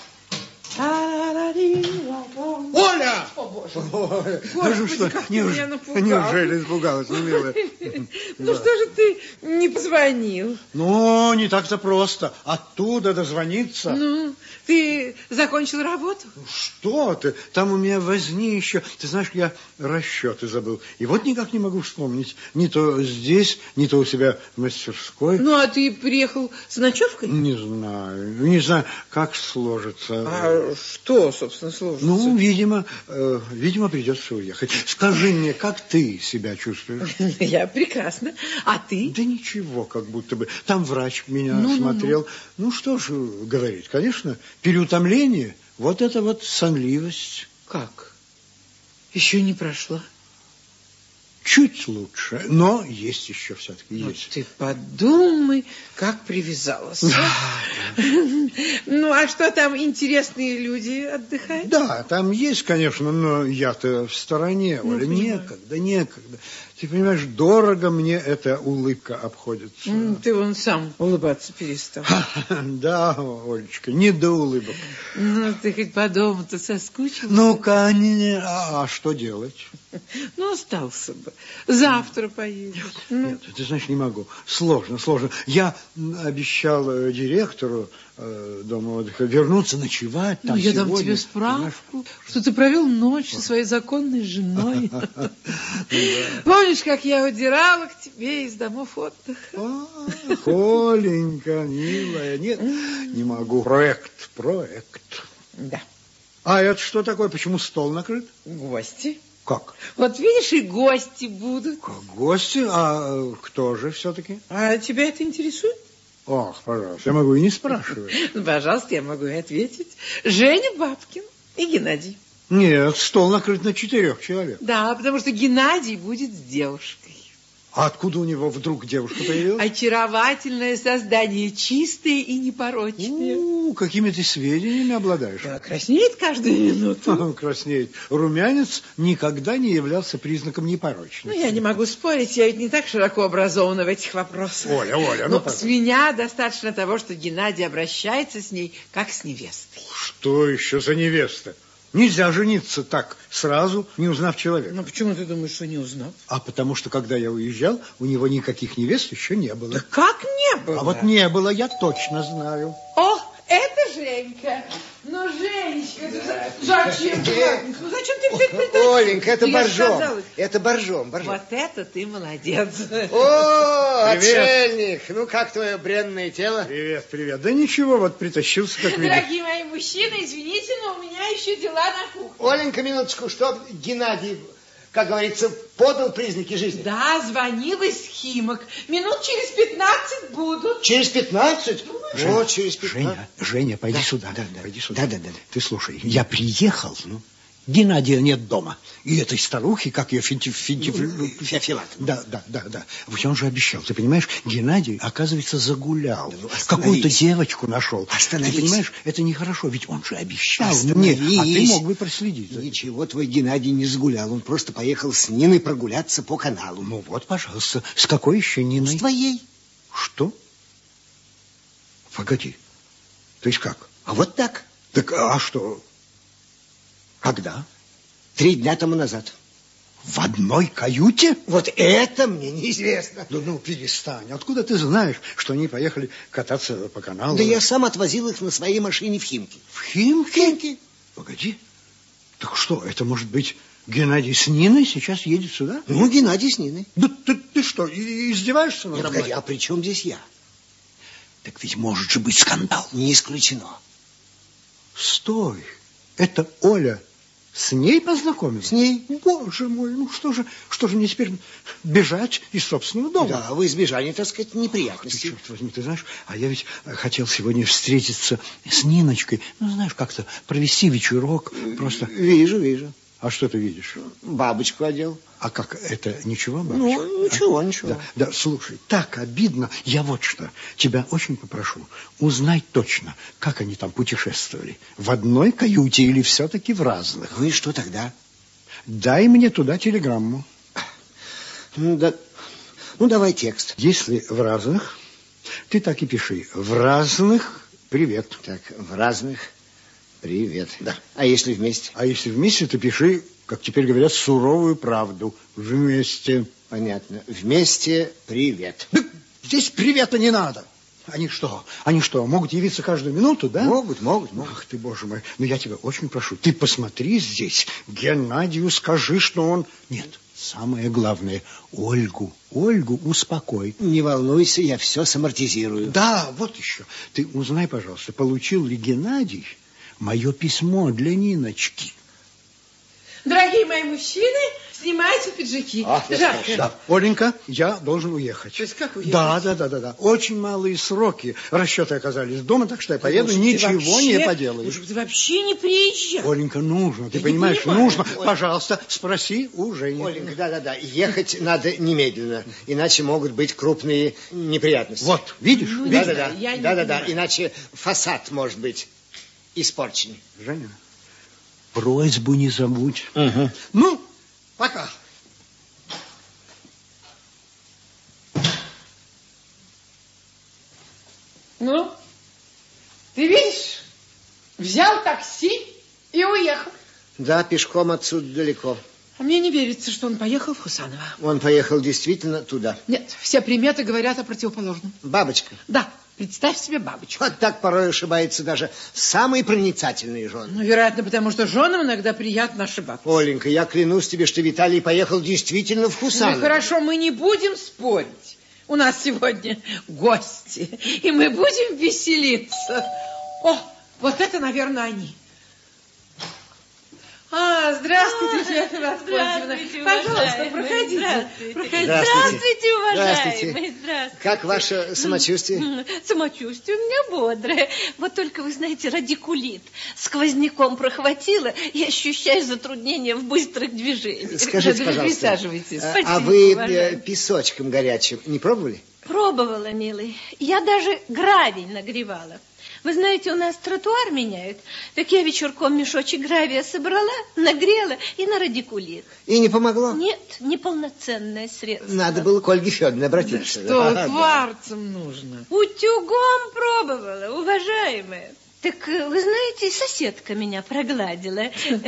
Оля! О, Боже. Господи, как ты меня напугал. Неужели испугалась, ну, милая? Ну, что же ты не позвонил? Ну, не так-то просто. Оттуда дозвониться. Ну, ты закончил работу? Что ты? Там у меня возни еще. Ты знаешь, я расчеты забыл. И вот никак не могу вспомнить. Не то здесь, не то у себя в мастерской. Ну, а ты приехал с ночевкой? Не знаю, как сложится. А что, собственно, сложится? Ну, видимо, придется уехать. Скажи мне, как ты себя чувствуешь? Я прекрасно. А ты? Да ничего, как будто бы. Там врач меня смотрел. Ну, что ж говорить, конечно, переутомление, вот это вот сонливость. Как? Еще не прошла? Чуть лучше, но есть еще все-таки, есть. Ты подумай, как привязалась. Ну, а что там, интересные люди отдыхают? Да, там есть, конечно, но я-то в стороне, Оля, некогда. Ты понимаешь, дорого мне эта улыбка обходится. Ты вон сам улыбаться перестал. Да, Олечка, не до улыбок. Ну, ты хоть по дому-то соскучился? Ну, конечно, а что делать? Ну, остался бы. Завтра поедешь. Нет, ты знаешь, не могу. Сложно. Я обещал директору дома отдыха вернуться, ночевать там я сегодня. дам тебе справку, что ты провел ночь со своей законной женой. Помнишь, как я удирала к тебе из домов отдыха? Оленька, милая, нет, не могу. Проект. Да. А это что такое? Почему стол накрыт? Гости. Как? Вот видишь, и гости будут. Как гости? А кто же все-таки? А тебя это интересует? Ох, пожалуйста, я могу и не спрашивать. Ну, пожалуйста, я могу и ответить. Женя Бабкин и Геннадий. Нет, стол накрыт на 4 человек. Да, потому что Геннадий будет с девушкой. А откуда у него вдруг девушка появилась? Очаровательное создание, чистое и непорочное. Какими ты сведениями обладаешь? Да, краснеет каждую минуту. Краснеет. Румянец никогда не являлся признаком непорочности. Ну, я не могу спорить, я ведь не так широко образована в этих вопросах. Оля, но с меня достаточно того, что Геннадий обращается с ней, как с невестой. Что еще за невеста? Нельзя жениться так сразу, не узнав человека. Ну, почему ты думаешь, что не узнал? А потому что, когда я уезжал, у него никаких невест еще не было. Да как не было? А вот не было, я точно знаю. О, это Женька. Ну, Женечка, зачем? Ну, зачем ты все это? Оленька, это боржом. Это боржом. Вот это ты молодец. О, отшельник. Ну, как твое бренное тело? Привет. Да ничего, вот притащился, как видишь. Дорогие мои мужчины, извините, но у меня еще дела на кухне. Оленька, минуточку, что Геннадий, как говорится, подал признаки жизни? Да, звонил из Химок. Минут через 15 будут. Через 15? Вот, через 15. Женя, пойди сюда. Пойди сюда. Да. Ты слушай, я приехал, Геннадия нет дома. И этой старухи, как ее Феофилат. Да. Вот он же обещал. Ты понимаешь, Геннадий, оказывается, загулял. Какую-то девочку нашел. Остановись. Ты понимаешь, это нехорошо, ведь он же обещал. Остановись. Нет, а ты мог бы проследить. Ничего, твой Геннадий не загулял. Он просто поехал с Ниной прогуляться по каналу. Ну вот, пожалуйста. С какой еще Ниной? С твоей. Что? Погоди. То есть как? А вот так. Так, а что? Когда? 3 дня тому назад. В одной каюте? Вот это мне неизвестно. Ну, перестань. Откуда ты знаешь, что они поехали кататься по каналу? Да я сам отвозил их на своей машине в Химки. В Химки? Погоди. Так что, это может быть Геннадий с Ниной сейчас едет сюда? Ну, Геннадий с Ниной. Да ты что, издеваешься надо мной? Погоди, а при чем здесь я? Так ведь может же быть скандал. Не исключено. Стой. Это Оля с ней познакомилась? С ней. Боже мой, ну что же мне теперь бежать из собственного дома? Да, в избежание, так сказать, неприятностей. Черт возьми, ты знаешь, а я ведь хотел сегодня встретиться с Ниночкой. Ну, знаешь, как-то провести вечерок. Просто... Вижу. А что ты видишь? Бабочку одел. А как, это ничего, бабочка? Ну, ничего. Да, слушай, так обидно. Я вот что, тебя очень попрошу, узнай точно, как они там путешествовали. В одной каюте или все-таки в разных? Ну и что тогда? Дай мне туда телеграмму. Ну, давай текст. Если в разных, ты так и пиши. В разных привет. Так, в разных привет. Да. А если вместе? А если вместе, ты пиши, как теперь говорят, суровую правду. Вместе. Понятно. Вместе привет. Да здесь привета не надо. Они что, могут явиться каждую минуту, да? Могут. Ах ты, боже мой, ну я тебя очень прошу, ты посмотри здесь, Геннадию скажи, что он... Нет, самое главное, Ольгу успокой. Не волнуйся, я все самортизирую. Да, вот еще. Ты узнай, пожалуйста, получил ли Геннадий мое письмо для Ниночки? Дорогие мои мужчины, снимайте пиджаки. Жарко. Да. Оленька, я должен уехать. То есть как уехать? Да. Очень малые сроки. Расчеты оказались дома, так что я поеду, ничего не поделаю. Лучше бы ты вообще не приезжал. Оленька, нужно, ты понимаешь, нужно. Пожалуйста, спроси у Жени. Оленька, да. Ехать надо немедленно, иначе могут быть крупные неприятности. Вот, видишь? Да, иначе фасад может быть испорчен. Женя, просьбу не забудь. Угу. Ну, пока. Ну, ты видишь, взял такси и уехал. Да, пешком отсюда далеко. А мне не верится, что он поехал в Хусаново. Он поехал действительно туда. Нет, все приметы говорят о противоположном. Бабочка? Да, представь себе бабочку. Вот так порой ошибаются даже самые проницательные жены. Ну, вероятно, потому что женам иногда приятно ошибаться. Оленька, я клянусь тебе, что Виталий поехал действительно в Хусаново. Ну, хорошо, мы не будем спорить. У нас сегодня гости, и мы будем веселиться. О, вот это, наверное, они. Здравствуйте, Феофила Афонтьевна. Пожалуйста, проходите. Здравствуйте, уважаемые. Здравствуйте. Как ваше самочувствие? Самочувствие у меня бодрое. Вот только, вы знаете, радикулит. Сквозняком прохватило и ощущаю затруднения в быстрых движениях. Скажите, пожалуйста, присаживайтесь. А вы песочком горячим не пробовали? Пробовала, милый. Я даже гравий нагревала. Вы знаете, у нас тротуар меняют. Так я вечерком мешочек гравия собрала, нагрела и на радикулит. И не помогло? Нет, неполноценное средство. Надо было к Ольге Федоровне обратиться. Да что, кварцем нужно. Утюгом пробовала, уважаемая. Так, вы знаете, соседка меня прогладила.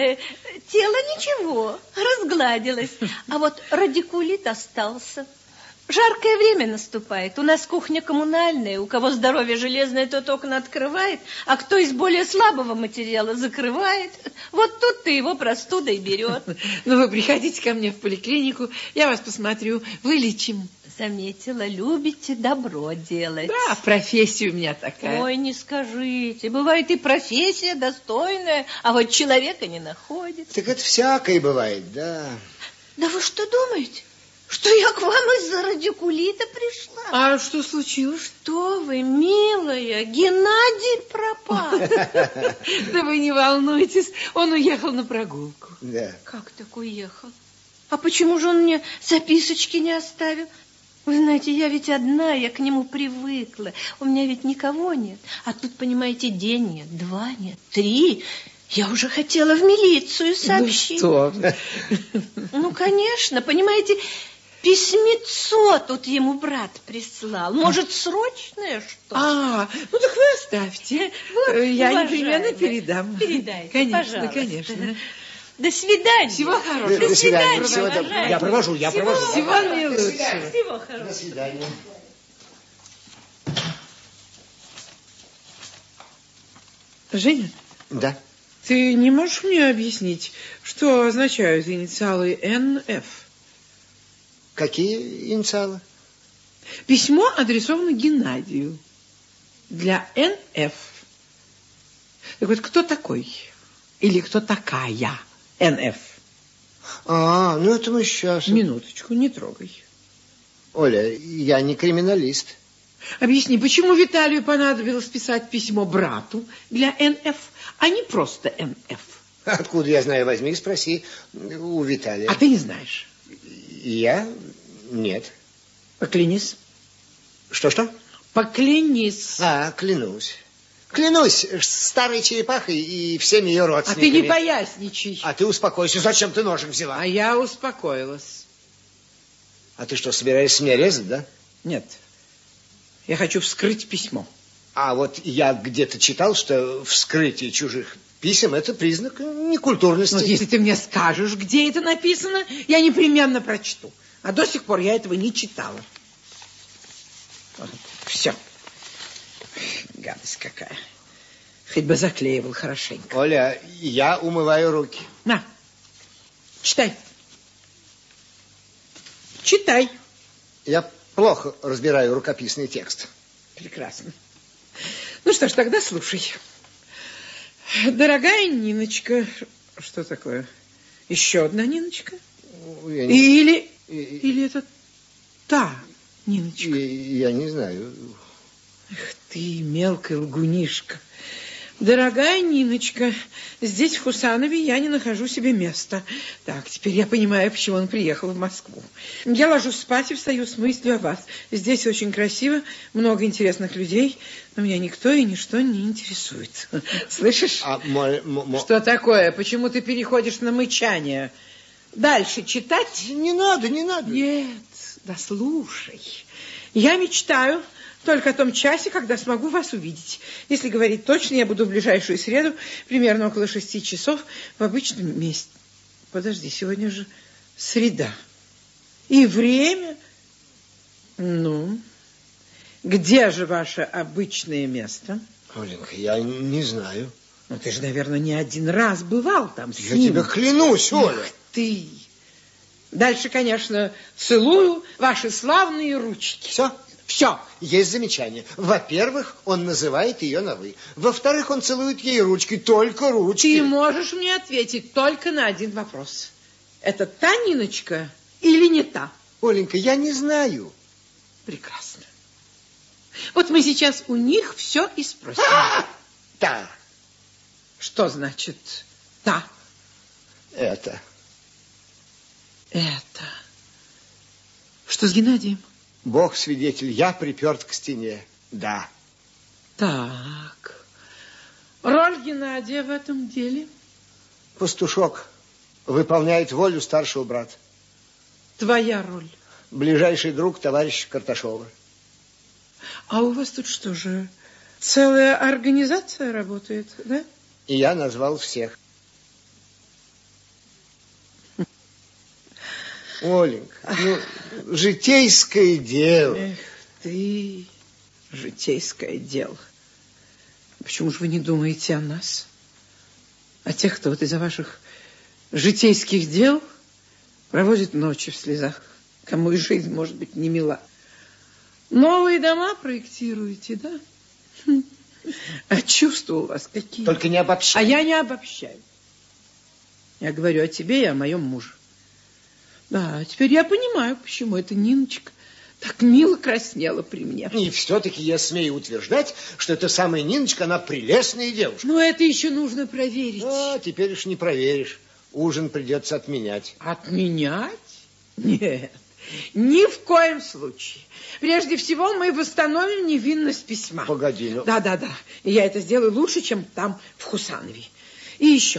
Тело ничего, разгладилось. А вот радикулит остался. Жаркое время наступает. У нас кухня коммунальная. У кого здоровье железное, тот окна открывает, а кто из более слабого материала закрывает. Вот тут-то его простуда и берет. Ну, вы приходите ко мне в поликлинику, я вас посмотрю, вылечим. Заметила, любите добро делать. Да, профессия у меня такая. Ой, не скажите. Бывает и профессия достойная, а вот человека не находит. Так это всякое бывает, да. Да вы что думаете? Что я к вам из-за радикулита пришла? А что случилось? Что вы, милая, Геннадий пропал. Да вы не волнуйтесь, он уехал на прогулку. Да. Как так уехал? А почему же он мне записочки не оставил? Вы знаете, я ведь одна, я к нему привыкла. У меня ведь никого нет. А тут, понимаете, день нет, 2 нет, 3. Я уже хотела в милицию сообщить. Ну, что? Ну, конечно, понимаете, письмецо тут ему брат прислал. Может, срочное что-то? Ну так вы оставьте. Вот, я уважаемая, непременно передам. Передайте, конечно, пожалуйста. Конечно. До свидания. Всего хорошего. До свидания. Всего Всего доброго. Я провожу. Всего наилучшего. Всего хорошего. До свидания. Женя? Да. Ты не можешь мне объяснить, что означают инициалы НФ? Какие инициалы? Письмо адресовано Геннадию для НФ. Так вот, кто такой? Или кто такая НФ? Ну это мы сейчас. Минуточку, не трогай. Оля, я не криминалист. Объясни, почему Виталию понадобилось писать письмо брату для НФ, а не просто НФ? Откуда я знаю, возьми и спроси у Виталия. А ты не знаешь? Я? Нет. Поклянись. Что-что? Поклянись. Клянусь. Клянусь старой черепахой и всеми ее А родственниками. ты не поясничай. А ты успокойся. Зачем ты ножик взяла? А я успокоилась. А ты что, собираешься меня резать, да? Нет. Я хочу вскрыть письмо. А вот я где-то читал, что вскрытие чужих писем – это признак некультурности. Ну, если ты мне скажешь, где это написано, я непременно прочту. А до сих пор я этого не читала. Вот, все. Гадость какая. Хоть бы заклеивал хорошенько. Оля, я умываю руки. На, читай. Читай. Я плохо разбираю рукописный текст. Прекрасно. Ну что ж, тогда слушай. Дорогая Ниночка... Что такое? Еще одна Ниночка? Или это та Ниночка? Я не знаю. Эх ты, мелкая лгунишка. Дорогая Ниночка, здесь, в Хусанове, я не нахожу себе места. Так, теперь я понимаю, почему он приехал в Москву. Я ложусь спать и встаю с мыслью о вас. Здесь очень красиво, много интересных людей, но меня никто и ничто не интересует. Слышишь? Что такое? Почему ты переходишь на мычание? Дальше читать? Не надо, не надо. Нет, да слушай. Я мечтаю только о том часе, когда смогу вас увидеть. Если говорить точно, я буду в ближайшую среду, примерно около 6 часов, в обычном месте. Подожди, сегодня же среда. И время... Ну, где же ваше обычное место? Оленька, я не знаю. Ну, ты же, наверное, не один раз бывал там с Я ним. тебе клянусь, Оля. Ах ты! Дальше, конечно, целую ваши славные ручки. Все? Все. Есть замечание. Во-первых, он называет ее на «вы». Во-вторых, он целует ей ручки, только ручки. Ты можешь мне ответить только на один вопрос. Это та Ниночка или не та? Оленька, я не знаю. Прекрасно. Вот мы сейчас у них все и спросим. Та. Что значит та? Это. Что с Геннадием? Бог свидетель, я приперт к стене. Да. Так. Роль Геннадия в этом деле? Пастушок выполняет волю старшего брата. Твоя роль? Ближайший друг товарища Карташова. А у вас тут что же, целая организация работает, да? И я назвал всех. Оленька, ну, житейское дело. Эх ты, житейское дело. Почему же вы не думаете о нас? О тех, кто вот из-за ваших житейских дел проводит ночи в слезах, кому и жизнь, может быть, не мила. Новые дома проектируете, да? А чувства у вас какие? Только не обобщай. А я не обобщаю. Я говорю о тебе и о моем муже. Да, теперь я понимаю, почему эта Ниночка так мило краснела при мне. И все-таки я смею утверждать, что эта самая Ниночка, она прелестная девушка. Но это еще нужно проверить. А, теперь уж не проверишь. Ужин придется отменять. Отменять? Нет, ни в коем случае. Прежде всего мы восстановим невинность письма. Погоди, ну... Да. И я это сделаю лучше, чем там, в Хусанове. И еще...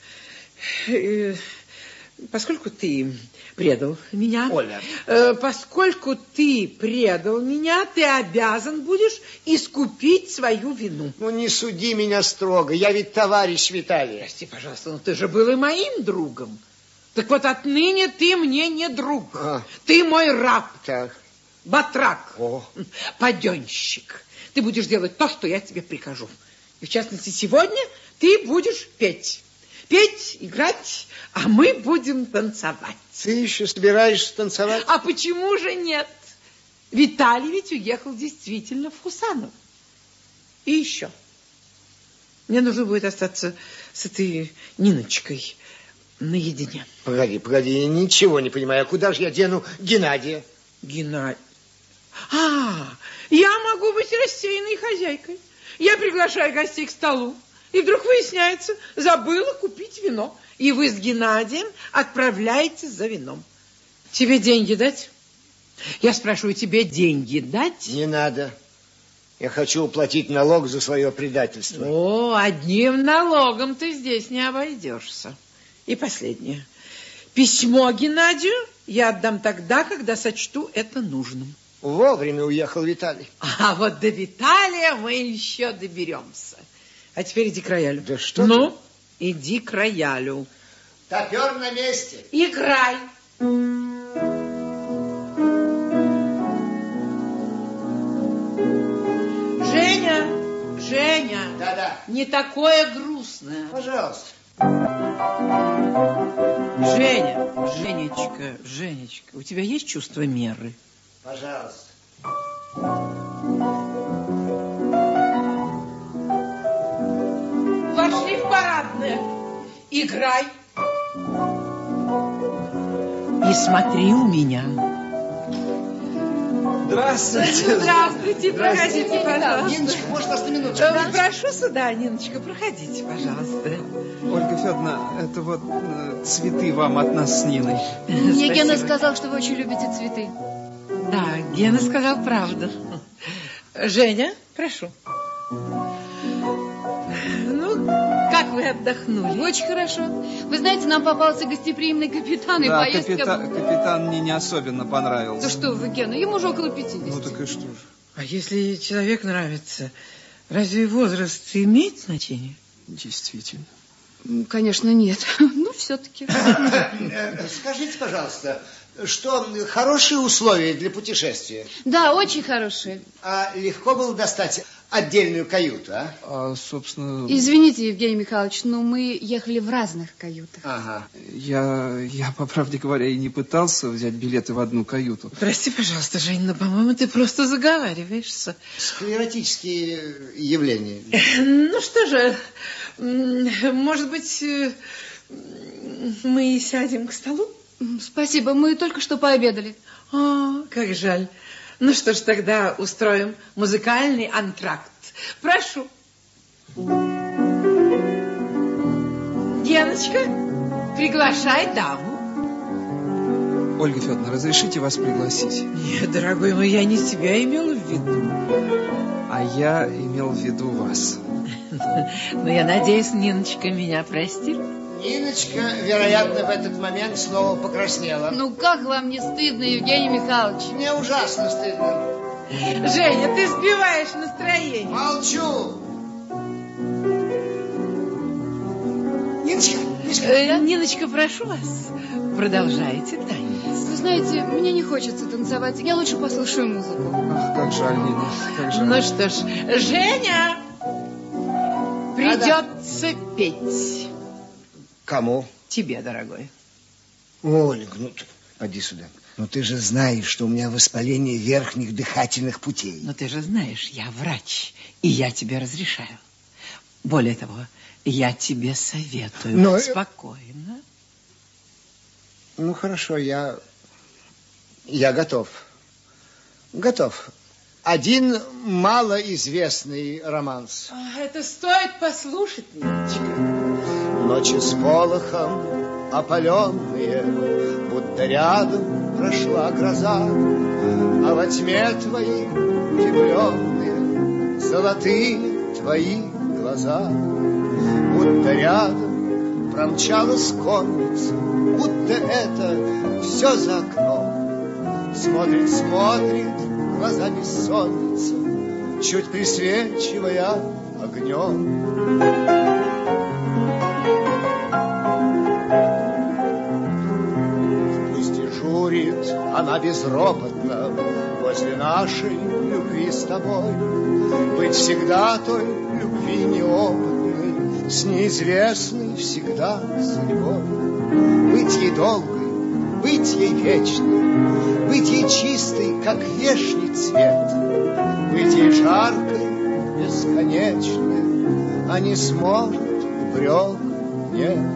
Поскольку ты предал меня... Оля. Поскольку ты предал меня, ты обязан будешь искупить свою вину. Ну, не суди меня строго. Я ведь товарищ Виталий. Прости, пожалуйста, но ты же был и моим другом. Так вот, отныне ты мне не друг. Ты мой раб. Так. Батрак. О. Паденщик. Ты будешь делать то, что я тебе прикажу. И в частности, сегодня ты будешь петь. Петь, играть, а мы будем танцевать. Ты еще собираешься танцевать? А почему же нет? Виталий ведь уехал действительно в Хусаново. И еще. Мне нужно будет остаться с этой Ниночкой наедине. Погоди, я ничего не понимаю. А куда же я дену Геннадия? Геннадий. Я могу быть рассеянной хозяйкой. Я приглашаю гостей к столу. И вдруг выясняется, забыла купить вино. И вы с Геннадием отправляетесь за вином. Тебе деньги дать? Я спрашиваю, тебе деньги дать? Не надо. Я хочу уплатить налог за свое предательство. О, одним налогом ты здесь не обойдешься. И последнее. Письмо Геннадию я отдам тогда, когда сочту это нужным. Вовремя уехал Виталий. А вот до Виталия мы еще доберемся. А теперь иди к роялю. Да что Ну, ты? иди к роялю. Топер на месте. Играй. Женя. Да. Не такое грустное. Пожалуйста. Женечка, у тебя есть чувство меры? Пожалуйста. Вошли в парадное. Играй. И смотри у меня. Здравствуйте. Здравствуйте, проходите, пожалуйста. Ниночка, может, нас на минуточку? Прошу сюда, Ниночка, проходите, пожалуйста. Ольга Федоровна, это вот цветы вам от нас с Ниной. Мне Гена сказал, что вы очень любите цветы. Да, Гена сказал правду. Женя, прошу. Ну, как вы отдохнули? Очень хорошо. Вы знаете, нам попался гостеприимный капитан, и Да, поездка... капитан мне не особенно понравился. Да что вы, Гена, ему же около 50. Ну так и что же? А если человек нравится, разве возраст имеет значение? Действительно. Конечно, нет. Ну, все-таки. Скажите, пожалуйста, что хорошие условия для путешествия? Да, очень хорошие. А легко было достать отдельную каюту, а? Собственно... Извините, Евгений Михайлович, но мы ехали в разных каютах. Ага. Я, по правде говоря, и не пытался взять билеты в одну каюту. Прости, пожалуйста, Жень, но, по-моему, ты просто заговариваешься. Склеротические явления. Ну что же, может быть, мы сядем к столу? Спасибо, мы только что пообедали. Как жаль. Ну что ж, тогда устроим музыкальный антракт. Прошу. Геночка, приглашай даму. Ольга Федоровна, разрешите вас пригласить? Нет, дорогой мой, я не тебя имела в виду. А я имел в виду вас. Но я надеюсь, Ниночка меня простит. Ниночка, вероятно, в этот момент снова покраснела. Ну, как вам не стыдно, Евгений Михайлович? Мне ужасно стыдно. Женя, ты сбиваешь настроение. Молчу. Ниночка, Ниночка, прошу вас, продолжайте танец. Вы знаете, мне не хочется танцевать. Я лучше послушаю музыку. Ах, как жаль, Нина, как жаль. Ну что ж, Женя, придется петь. Кому? Тебе, дорогой. Ольга, ну поди сюда. Но ты же знаешь, что у меня воспаление верхних дыхательных путей. Но ты же знаешь, я врач, и я тебе разрешаю. Более того, я тебе советую. Но... Спокойно. Ну, хорошо, я готов. Готов. Один малоизвестный романс. Это стоит послушать, Ниночка. Ночи с полохом опаленные, будто рядом прошла гроза, а во тьме твои удивленные, золотые твои глаза, будто рядом промчалась конница, будто это все за окном. Смотрит, глаза бессонница, чуть присвечивая огнем. Дежурит она безропотно возле нашей любви с тобой. Быть всегда той любви неопытной, с неизвестной всегда судьбой. Быть ей долгой, быть ей вечной, быть ей чистой, как вешний цвет, быть ей жаркой, бесконечной, а не сможет, упрек нет.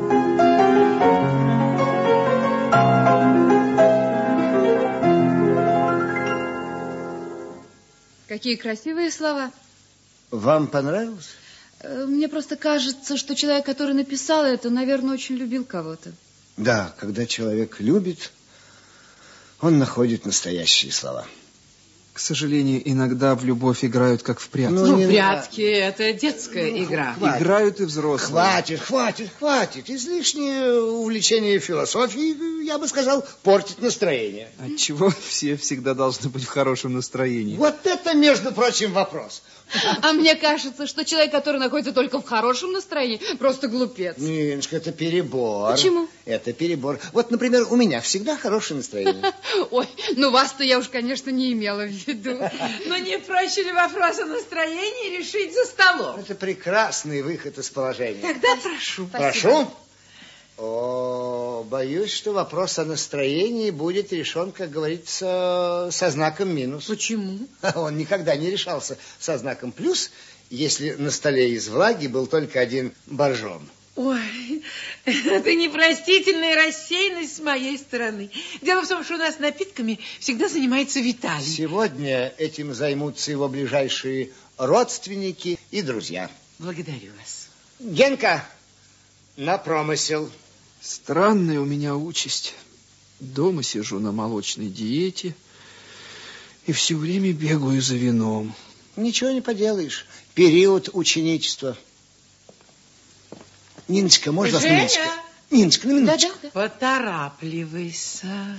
Какие красивые слова. Вам понравилось? Мне просто кажется, что человек, который написал это, наверное, очень любил кого-то. Да, когда человек любит, он находит настоящие слова. К сожалению, иногда в любовь играют, как в прятки. Ну, прятки – это детская игра. Хватит. Играют и взрослые. Хватит. Излишнее увлечение философией, я бы сказал, портит настроение. Отчего все всегда должны быть в хорошем настроении? Вот это, между прочим, вопрос. А мне кажется, что человек, который находится только в хорошем настроении, просто глупец. Ниночка, это перебор. Почему? Это перебор. Вот, например, у меня всегда хорошее настроение. Ой, ну вас-то я уж, конечно, не имела в виду. Но не проще ли вопрос о настроении решить за столом? Это прекрасный выход из положения. Тогда прошу. Прошу. О, боюсь, что вопрос о настроении будет решен, как говорится, со знаком минус. Почему? Он никогда не решался со знаком плюс, если на столе из влаги был только один боржом. Ой, это непростительная рассеянность с моей стороны. Дело в том, что у нас напитками всегда занимается Виталий. Сегодня этим займутся его ближайшие родственники и друзья. Благодарю вас. Генка, на промысел. Странная у меня участь. Дома сижу на молочной диете и все время бегаю за вином. Ничего не поделаешь. Период ученичества. Ниночка, можно вас на минуточку? Ниночка, на минуточку. Да. Поторапливайся.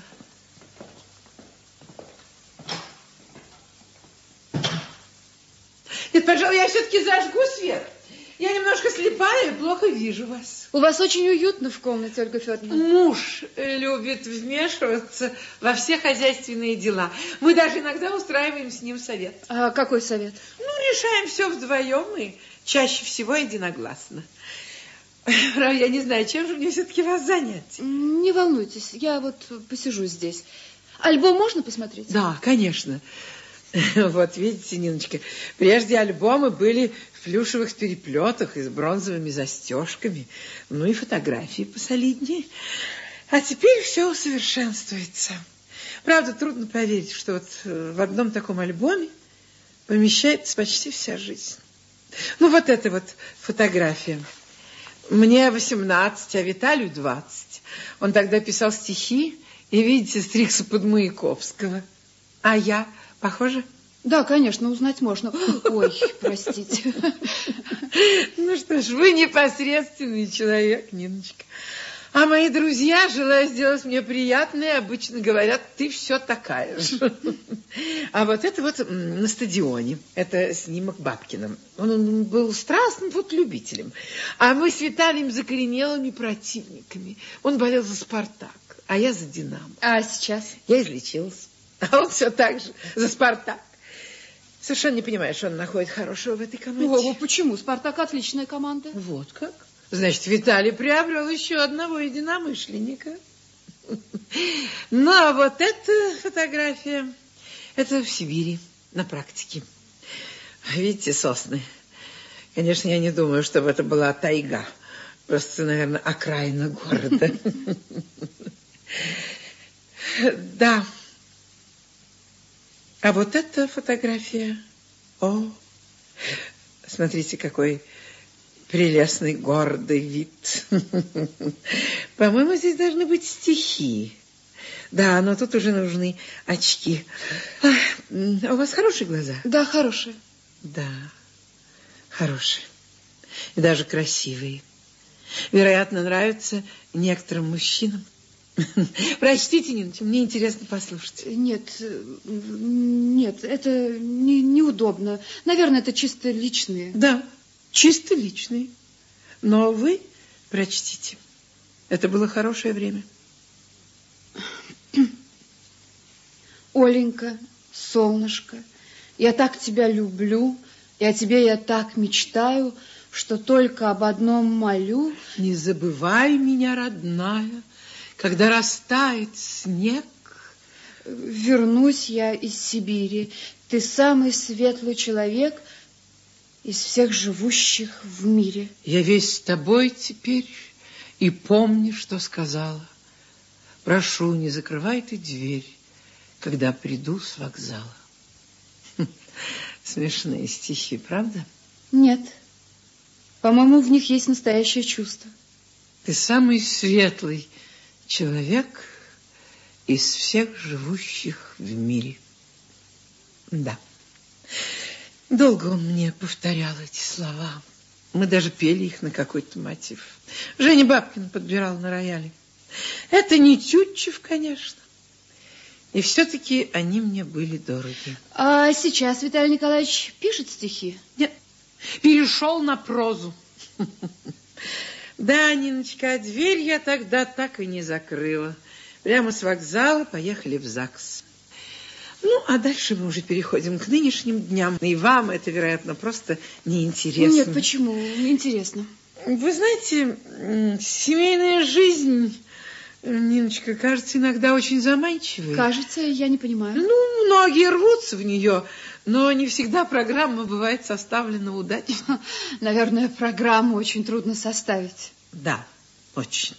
Нет, пожалуй, я все-таки зажгу свет. Я немножко слепая и плохо вижу вас. У вас очень уютно в комнате, Ольга Федоровна. Муж любит вмешиваться во все хозяйственные дела. Мы даже иногда устраиваем с ним совет. А какой совет? Ну, решаем все вдвоем и чаще всего единогласно. Я не знаю, чем же мне все-таки вас занять? Не волнуйтесь, я вот посижу здесь. Альбом можно посмотреть? Да, конечно. Вот видите, Ниночка, прежде альбомы были в плюшевых переплетах и с бронзовыми застежками, ну и фотографии посолиднее. А теперь все усовершенствуется. Правда, трудно поверить, что вот в одном таком альбоме помещается почти вся жизнь. Ну, вот эта вот фотография. Мне 18, а Виталию 20. Он тогда писал стихи и, видите, стригся под Маяковского. А я... Похоже? Да, конечно, узнать можно. Ой, простите. Ну что ж, вы непосредственный человек, Ниночка. А мои друзья, желая сделать мне приятное, обычно говорят, ты все такая же. А вот это вот на стадионе. Это снимок Бабкиным. Он был страстным вот любителем. А мы с Виталием закоренелыми противниками. Он болел за «Спартак», а я за «Динамо». А сейчас? Я излечилась. А он все так же за «Спартак». Совершенно не понимаю, что он находит хорошего в этой команде. О, почему? «Спартак» отличная команда. Вот как? Значит, Виталий приобрел еще одного единомышленника. Ну, а вот эта фотография, это в Сибири, на практике. Видите, сосны? Конечно, я не думаю, чтобы это была тайга. Просто, наверное, окраина города. Да. А вот эта фотография... О, смотрите, какой прелестный гордый вид. По-моему, здесь должны быть стихи. Да, но тут уже нужны очки. А у вас хорошие глаза? Да, хорошие. Да, хорошие. И даже красивые. Вероятно, нравятся некоторым мужчинам. Прочтите, Ниночка, мне интересно послушать. Нет, это неудобно. Наверное, это чисто личные. Да, чисто личные. Но вы прочтите. Это было хорошее время. Оленька, солнышко, я так тебя люблю, и о тебе я так мечтаю, что только об одном молю. Не забывай меня, родная, когда растает снег. Вернусь я из Сибири. Ты самый светлый человек из всех живущих в мире. Я весь с тобой теперь, и помни, что сказала. Прошу, не закрывай ты дверь, когда приду с вокзала. Смешные стихи, правда? Нет. По-моему, в них есть настоящее чувство. Ты самый светлый человек из всех живущих в мире. Да. Долго он мне повторял эти слова. Мы даже пели их на какой-то мотив. Женя Бабкин подбирал на рояле. Это не Тютчев, конечно. И все-таки они мне были дороги. А сейчас Виталий Николаевич пишет стихи? Нет, перешел на прозу. Да, Ниночка, дверь я тогда так и не закрыла. Прямо с вокзала поехали в ЗАГС. Ну, а дальше мы уже переходим к нынешним дням. И вам это, вероятно, просто неинтересно. Нет, почему? Интересно. Вы знаете, семейная жизнь, Ниночка, кажется, иногда очень заманчивой. Кажется, я не понимаю. Ну, многие рвутся в нее, но не всегда программа бывает составлена удачно. Наверное, программу очень трудно составить. Да, очень.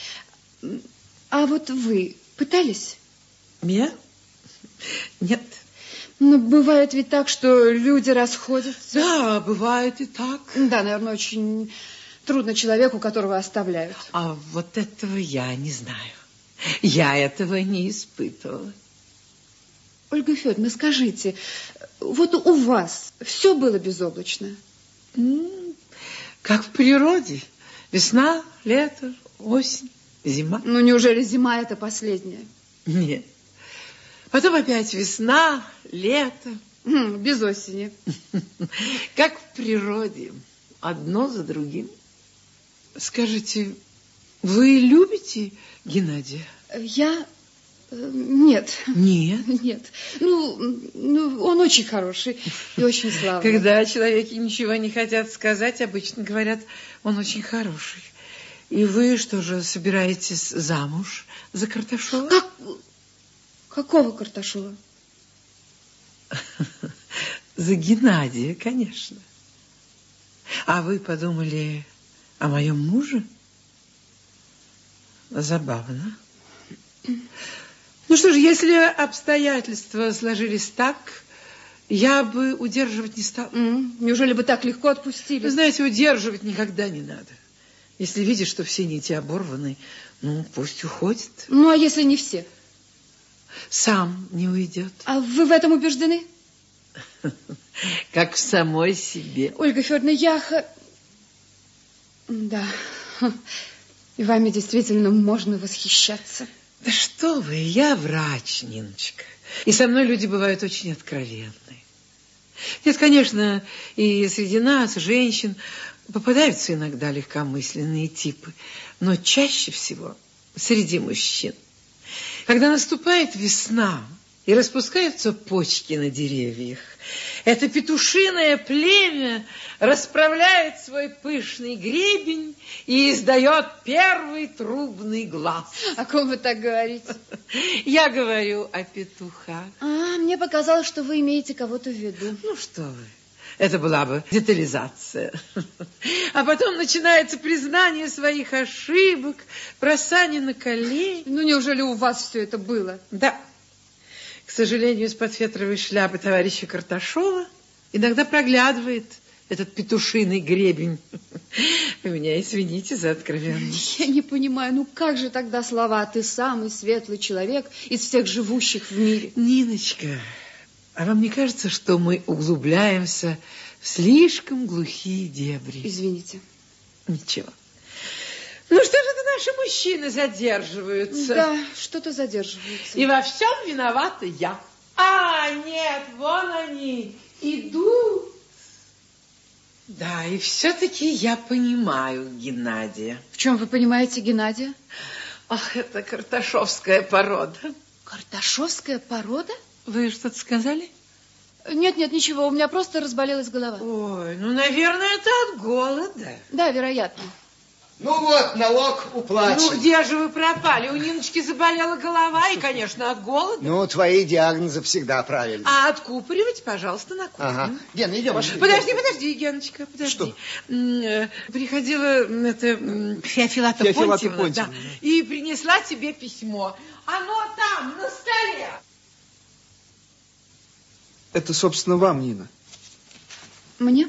А вот вы пытались? Я? Нет. Но бывает ведь так, что люди расходятся. Да, бывает и так. Да, наверное, очень трудно человеку, которого оставляют. А вот этого я не знаю. Я этого не испытывала. Ольга Федоровна, скажите, вот у вас все было безоблачно? Как в природе. Весна, лето, осень, зима. Ну, неужели зима это последняя? Нет. Потом опять весна, лето. Без осени. Как в природе. одно за другим. Скажите, вы любите Геннадия? Я... Нет. Нет? Нет. Ну, он очень хороший и очень славный. Когда человеки ничего не хотят сказать, обычно говорят, он очень хороший. И вы что же, собираетесь замуж за Карташова? Какого Карташова? За Геннадия, конечно. А вы подумали о моем муже? Забавно. Ну что же, если обстоятельства сложились так, я бы удерживать не стала. Неужели бы так легко отпустили? Вы знаете, удерживать никогда не надо. Если видишь, что все нити оборваны, ну, пусть уходит. Ну, а если не все? Сам не уйдет. А вы в этом убеждены? Как в самой себе. Ольга Федоровна, Да, и вами действительно можно восхищаться. Да что вы, я врач, Ниночка. И со мной люди бывают очень откровенны. Нет, конечно, и среди нас, женщин, попадаются иногда легкомысленные типы, но чаще всего среди мужчин. Когда наступает весна и распускаются почки на деревьях, это петушиное племя расправляет свой пышный гребень и издает первый трубный глас. О ком вы так говорите? Я говорю о петухах. Мне показалось, что вы имеете кого-то в виду. Ну что вы, это была бы детализация. А потом начинается признание своих ошибок, бросание на колени. Ну, неужели у вас все это было? Да. К сожалению, из-под фетровой шляпы товарища Карташова иногда проглядывает этот петушиный гребень. Вы меня извините за откровенность. Я не понимаю, ну как же тогда слова «ты самый светлый человек из всех живущих в мире»? Ниночка, а вам не кажется, что мы углубляемся в слишком глухие дебри? Извините. Ничего. Ну что же это наши мужчины задерживаются? Да, что-то задерживаются. И во всем виновата я. Нет, вон они идут. Да, и все-таки я понимаю Геннадия. В чем вы понимаете Геннадия? Ах, это карташовская порода. Карташовская порода? Вы что-то сказали? Нет, ничего, у меня просто разболелась голова. Ой, ну, наверное, это от голода. Да, вероятно. Ну вот, налог уплачен. Ну, где же вы пропали? У Ниночки заболела голова и, конечно, от голода. Ну, твои диагнозы всегда правильные. А откупоривать, пожалуйста, на кухню. Ага. Гена, идем. Подожди, Геночка, подожди. Что? Приходила Феофилата Понтьевна, да, и принесла тебе письмо. Оно там, на столе. Это, собственно, вам, Нина. Мне?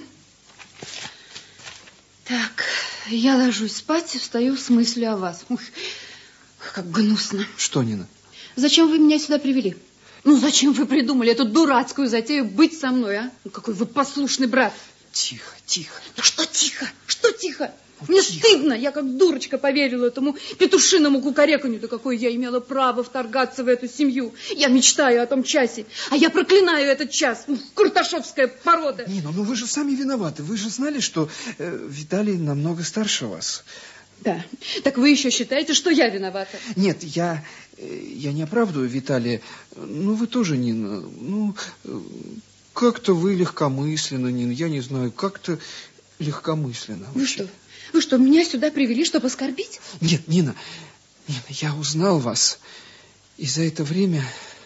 Так, я ложусь спать и встаю с мыслью о вас. Ух, как гнусно. Что, Нина? Зачем вы меня сюда привели? Ну, зачем вы придумали эту дурацкую затею быть со мной, а? Ну, какой вы послушный брат. Тихо. Ну, что тихо? Мне стыдно, я как дурочка поверила этому петушиному кукареканью. Да какое я имела право вторгаться в эту семью. Я мечтаю о том часе, а я проклинаю этот час. Карташовская порода. Нина, ну вы же сами виноваты. Вы же знали, что Виталий намного старше вас. Да, так вы еще считаете, что я виновата? Нет, я не оправдываю Виталия. Ну, вы тоже, Нина. Ну, как-то вы легкомысленно, Нина. Я не знаю, как-то легкомысленно. Вы что, меня сюда привели, чтобы оскорбить? Нет, Нина, я узнал вас. И за это время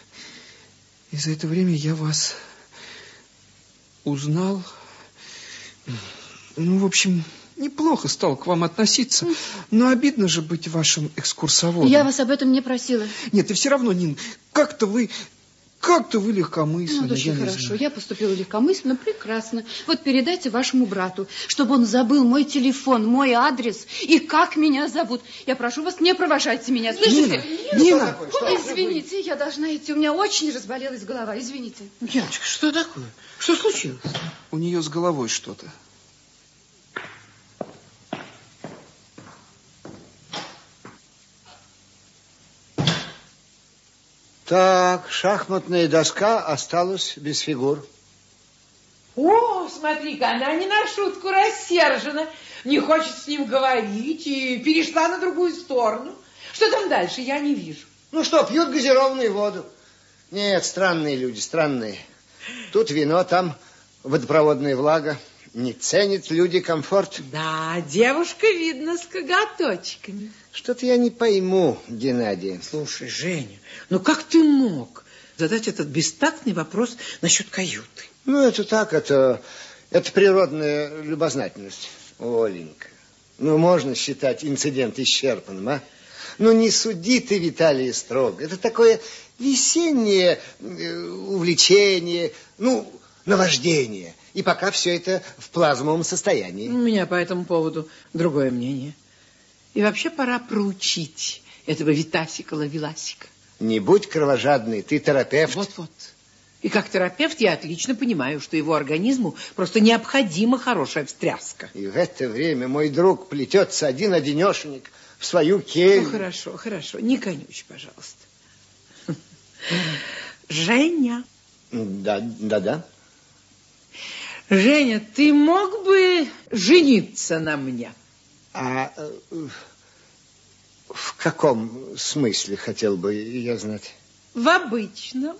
я вас узнал. Ну, в общем, неплохо стал к вам относиться. Но обидно же быть вашим экскурсоводом. Я вас об этом не просила. Нет, и все равно, Нина, как-то вы легкомысленно. Ну, очень хорошо. Я поступила легкомысленно, прекрасно. Вот передайте вашему брату, чтобы он забыл мой телефон, мой адрес и как меня зовут. Я прошу вас, не провожайте меня. Слышите? Нина! Извините, я должна идти. У меня очень разболелась голова. Извините. Яночка, что такое? Что случилось? У нее с головой что-то. Так, шахматная доска осталась без фигур. О, смотри-ка, она не на шутку рассержена, не хочет с ним говорить и перешла на другую сторону. Что там дальше, я не вижу. Ну что, пьют газированную воду. Нет, странные люди, странные. Тут вино, там водопроводная влага. Не ценят люди комфорт. Да, девушка, видно, с коготочками. Что-то я не пойму, Геннадий. Слушай, Женя, ну как ты мог задать этот бестактный вопрос насчет каюты? Ну, это так, это природная любознательность. Оленька, ну можно считать инцидент исчерпанным, а? Ну не суди ты, Виталий, строго. Это такое весеннее увлечение, ну, наваждение. И пока все это в плазмовом состоянии. У меня по этому поводу другое мнение. И вообще пора проучить этого Витасика-Лавеласика. Не будь кровожадный, ты терапевт. Вот-вот. И как терапевт я отлично понимаю, что его организму просто необходима хорошая встряска. И в это время мой друг плетется один-одинешенек в свою келью. Ну, хорошо, хорошо. Не конючь, пожалуйста. Женя. Да. Женя, ты мог бы жениться на мне? А в каком смысле, хотел бы я знать? В обычном.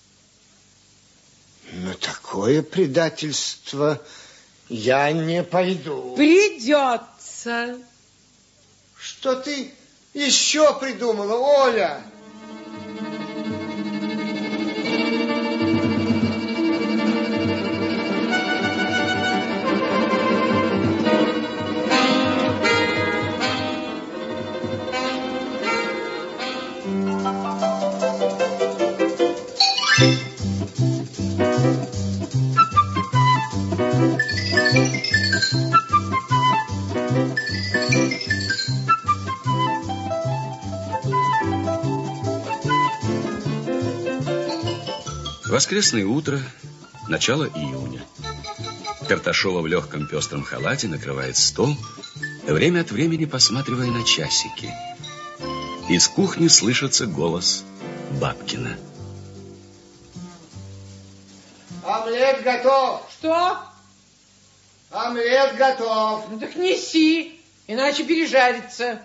На такое предательство я не пойду. Придется. Что ты еще придумала, Оля? Воскресное утро, начало июня. Карташова в легком пестром халате накрывает стол, время от времени посматривая на часики. Из кухни слышится голос Бабкина. Омлет готов. Что? Омлет готов. Ну так неси, иначе пережарится.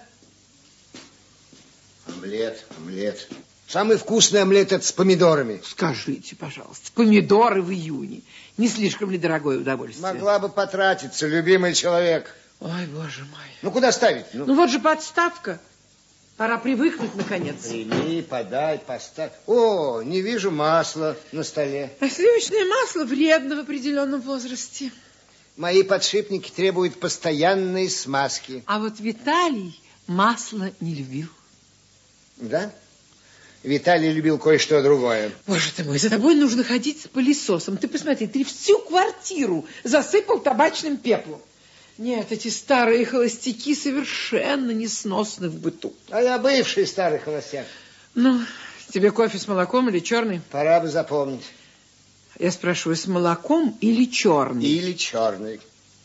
Омлет. Самый вкусный омлет это с помидорами. Скажите, пожалуйста, помидоры в июне. Не слишком ли дорогое удовольствие? Могла бы потратиться, любимый человек. Ой, боже мой. Ну, куда ставить? Ну вот же подставка. Пора привыкнуть, наконец. Прими, подай, поставь. О, не вижу масла на столе. А сливочное масло вредно в определенном возрасте. Мои подшипники требуют постоянной смазки. А вот Виталий масло не любил. Да? Виталий любил кое-что другое. Боже ты мой, за тобой нужно ходить с пылесосом. Ты посмотри, ты всю квартиру засыпал табачным пеплом. Нет, эти старые холостяки совершенно несносны в быту. А я бывший старый холостяк. Ну, тебе кофе с молоком или черный? Пора бы запомнить. Я спрашиваю, с молоком или черный? Или черный.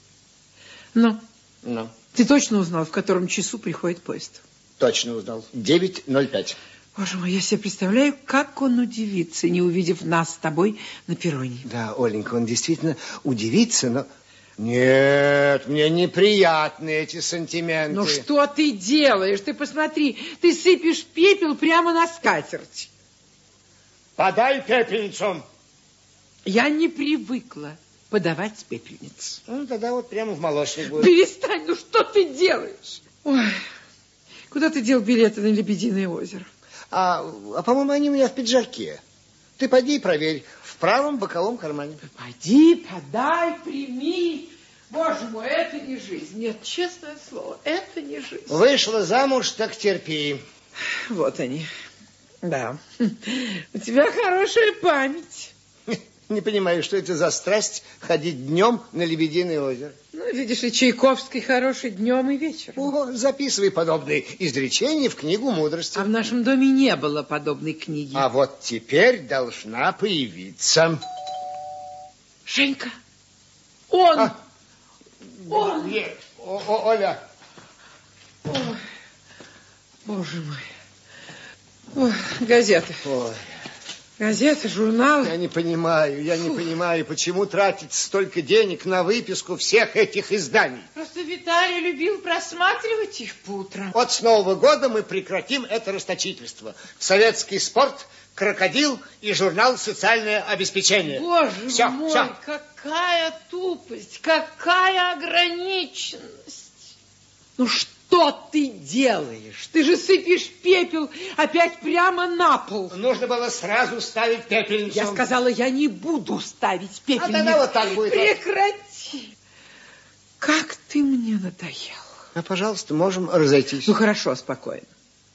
Ну? Ну? Ты точно узнал, в котором часу приходит поезд? Точно узнал. 9:05. Боже мой, я себе представляю, как он удивится, не увидев нас с тобой на перроне. Да, Оленька, он действительно удивится, но... Нет, мне неприятны эти сантименты. Ну что ты делаешь? Ты посмотри, ты сыпешь пепел прямо на скатерть. Подай пепельницу. Я не привыкла подавать пепельниц. Ну, тогда вот прямо в молочник будет. Перестань, ну что ты делаешь? Ой, куда ты дел билеты на Лебединое озеро? А по-моему, они у меня в пиджаке. Ты поди и проверь. В правом боковом кармане. Пойди, подай, прими. Боже мой, это не жизнь. Нет, честное слово, это не жизнь. Вышла замуж, так терпи. Вот они. Да. У тебя хорошая память. Не понимаю, что это за страсть ходить днем на Лебединое озеро. Ну, видишь ли, Чайковский хороший днем и вечером. О, записывай подобные изречения в книгу мудрости. А в нашем доме не было подобной книги. А вот теперь должна появиться. Женька, он! Он! Нет. Оля. Ой, боже мой. Ой, газеты. Ой. Газеты, журналы. Я не понимаю, почему тратить столько денег на выписку всех этих изданий. Просто Виталий любил просматривать их по утрам. Вот с Нового года мы прекратим это расточительство. Советский спорт, крокодил и журнал «Социальное обеспечение». Боже все, мой, все. какая тупость, какая ограниченность. Ну что ты делаешь? Ты же сыпешь пепел опять прямо на пол. Нужно было сразу ставить пепельницу. Я сказала, я не буду ставить пепельницу. А тогда вот так будет. Прекрати. Как ты мне надоел. А, пожалуйста, можем разойтись. Ну, хорошо, спокойно.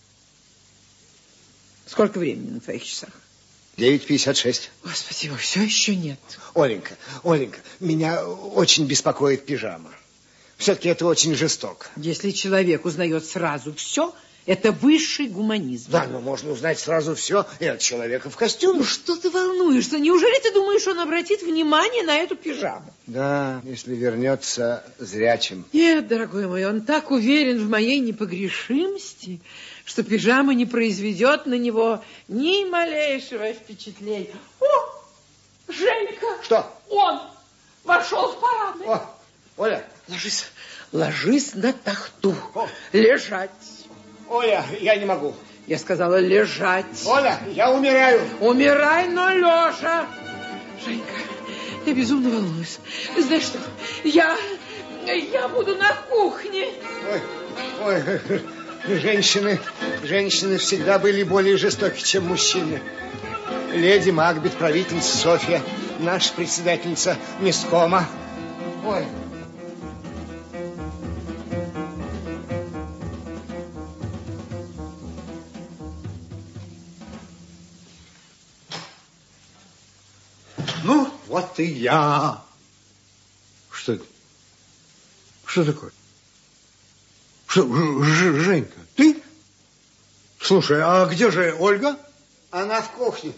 Сколько времени на твоих часах? 9:56. Господи, его все еще нет. Оленька, меня очень беспокоит пижама. Все-таки это очень жестоко. Если человек узнает сразу все, это высший гуманизм. Да, но можно узнать сразу все и от человека в костюме. Ну, что ты волнуешься? Неужели ты думаешь, он обратит внимание на эту пижаму? Да, если вернется зрячим. Нет, дорогой мой, он так уверен в моей непогрешимости, что пижама не произведет на него ни малейшего впечатления. О, Женька! Что? Он вошел в парадный. О, Оля! Ложись на тахту. Лежать. Оля, я не могу. Я сказала лежать. Оля, я умираю. Умирай, но лежа. Женька, я безумно волнуюсь. Знаешь что, я буду на кухне. Ой, женщины всегда были более жестоки, чем мужчины. Леди Макбет, правительница Софья, наша председательница месткома. Ой. Ну, вот и я. Что это? Что такое? Что, Женька, ты? Слушай, а где же Ольга? Она в кухне.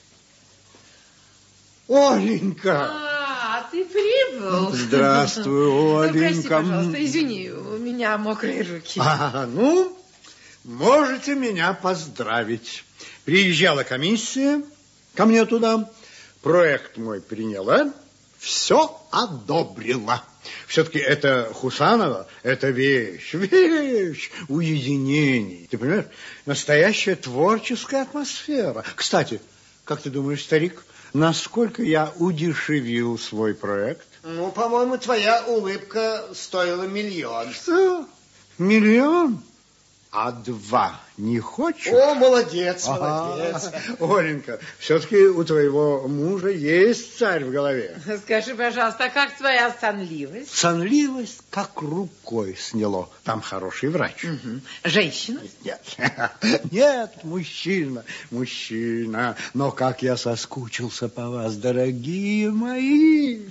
Оленька! Ты прибыл. Здравствуй, Оленька. Прости, пожалуйста, извини, у меня мокрые руки. Ну, можете меня поздравить. Приезжала комиссия ко мне туда, проект мой приняла, все одобрила. Все-таки это Хусанова, это вещь уединений. Ты понимаешь, настоящая творческая атмосфера. Кстати, как ты думаешь, старик, насколько я удешевил свой проект? Ну, по-моему, твоя улыбка стоила 1 миллион. Что? 1 миллион? А 2 не хочешь? О, молодец, молодец. Оленька, все-таки у твоего мужа есть царь в голове. Скажи, пожалуйста, а как твоя сонливость? Сонливость как рукой сняло. Там хороший врач. Угу. Женщина? Нет, мужчина. Но как я соскучился по вас, дорогие мои.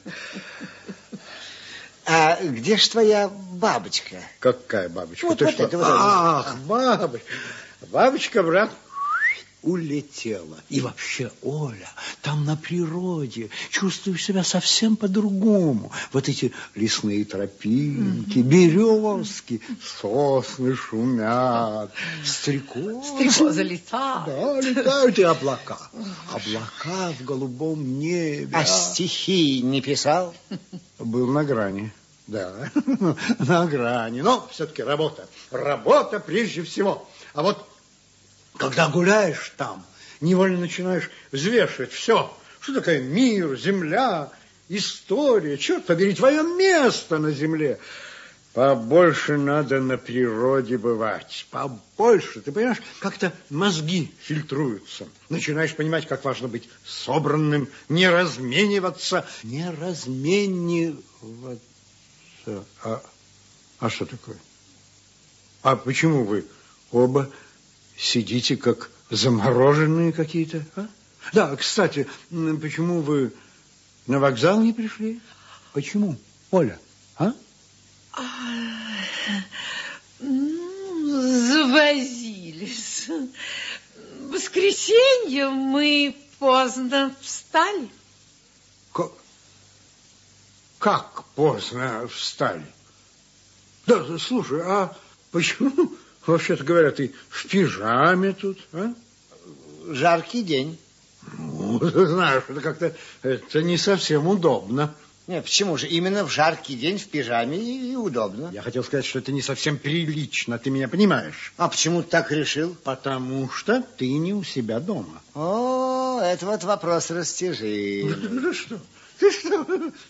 А где ж твоя бабочка? Какая бабочка? Вот, Ты вот что? это, вот Ах, бабочка. Бабочка, брат, улетела. И вообще, Оля, там на природе чувствуешь себя совсем по-другому. Вот эти лесные тропинки, березки, сосны шумят, стрекозы летают. Да, летают и облака. Облака в голубом небе. А стихи не писал? Был на грани. Да, на грани. Но все-таки работа. Работа прежде всего. А вот когда гуляешь там, невольно начинаешь взвешивать все. Что такое мир, земля, история? Черт побери, твое место на земле. Побольше надо на природе бывать. Побольше. Ты понимаешь, как-то мозги фильтруются. Начинаешь понимать, как важно быть собранным, не размениваться. Не размениваться. А что такое? А почему вы оба сидите как замороженные какие-то? А? Да, кстати, почему вы на вокзал не пришли? Почему, Оля? А? Завозились. В воскресенье мы поздно встали. Как поздно встали? Да, слушай, а почему, вообще-то говоря, ты в пижаме тут, а? Жаркий день. Ну, ты знаешь, это как-то это не совсем удобно. Нет, почему же? Именно в жаркий день в пижаме и удобно. Я хотел сказать, что это не совсем прилично, ты меня понимаешь? А почему ты так решил? Потому что ты не у себя дома. О, это вот вопрос растяжимый. Ну что? Ты что?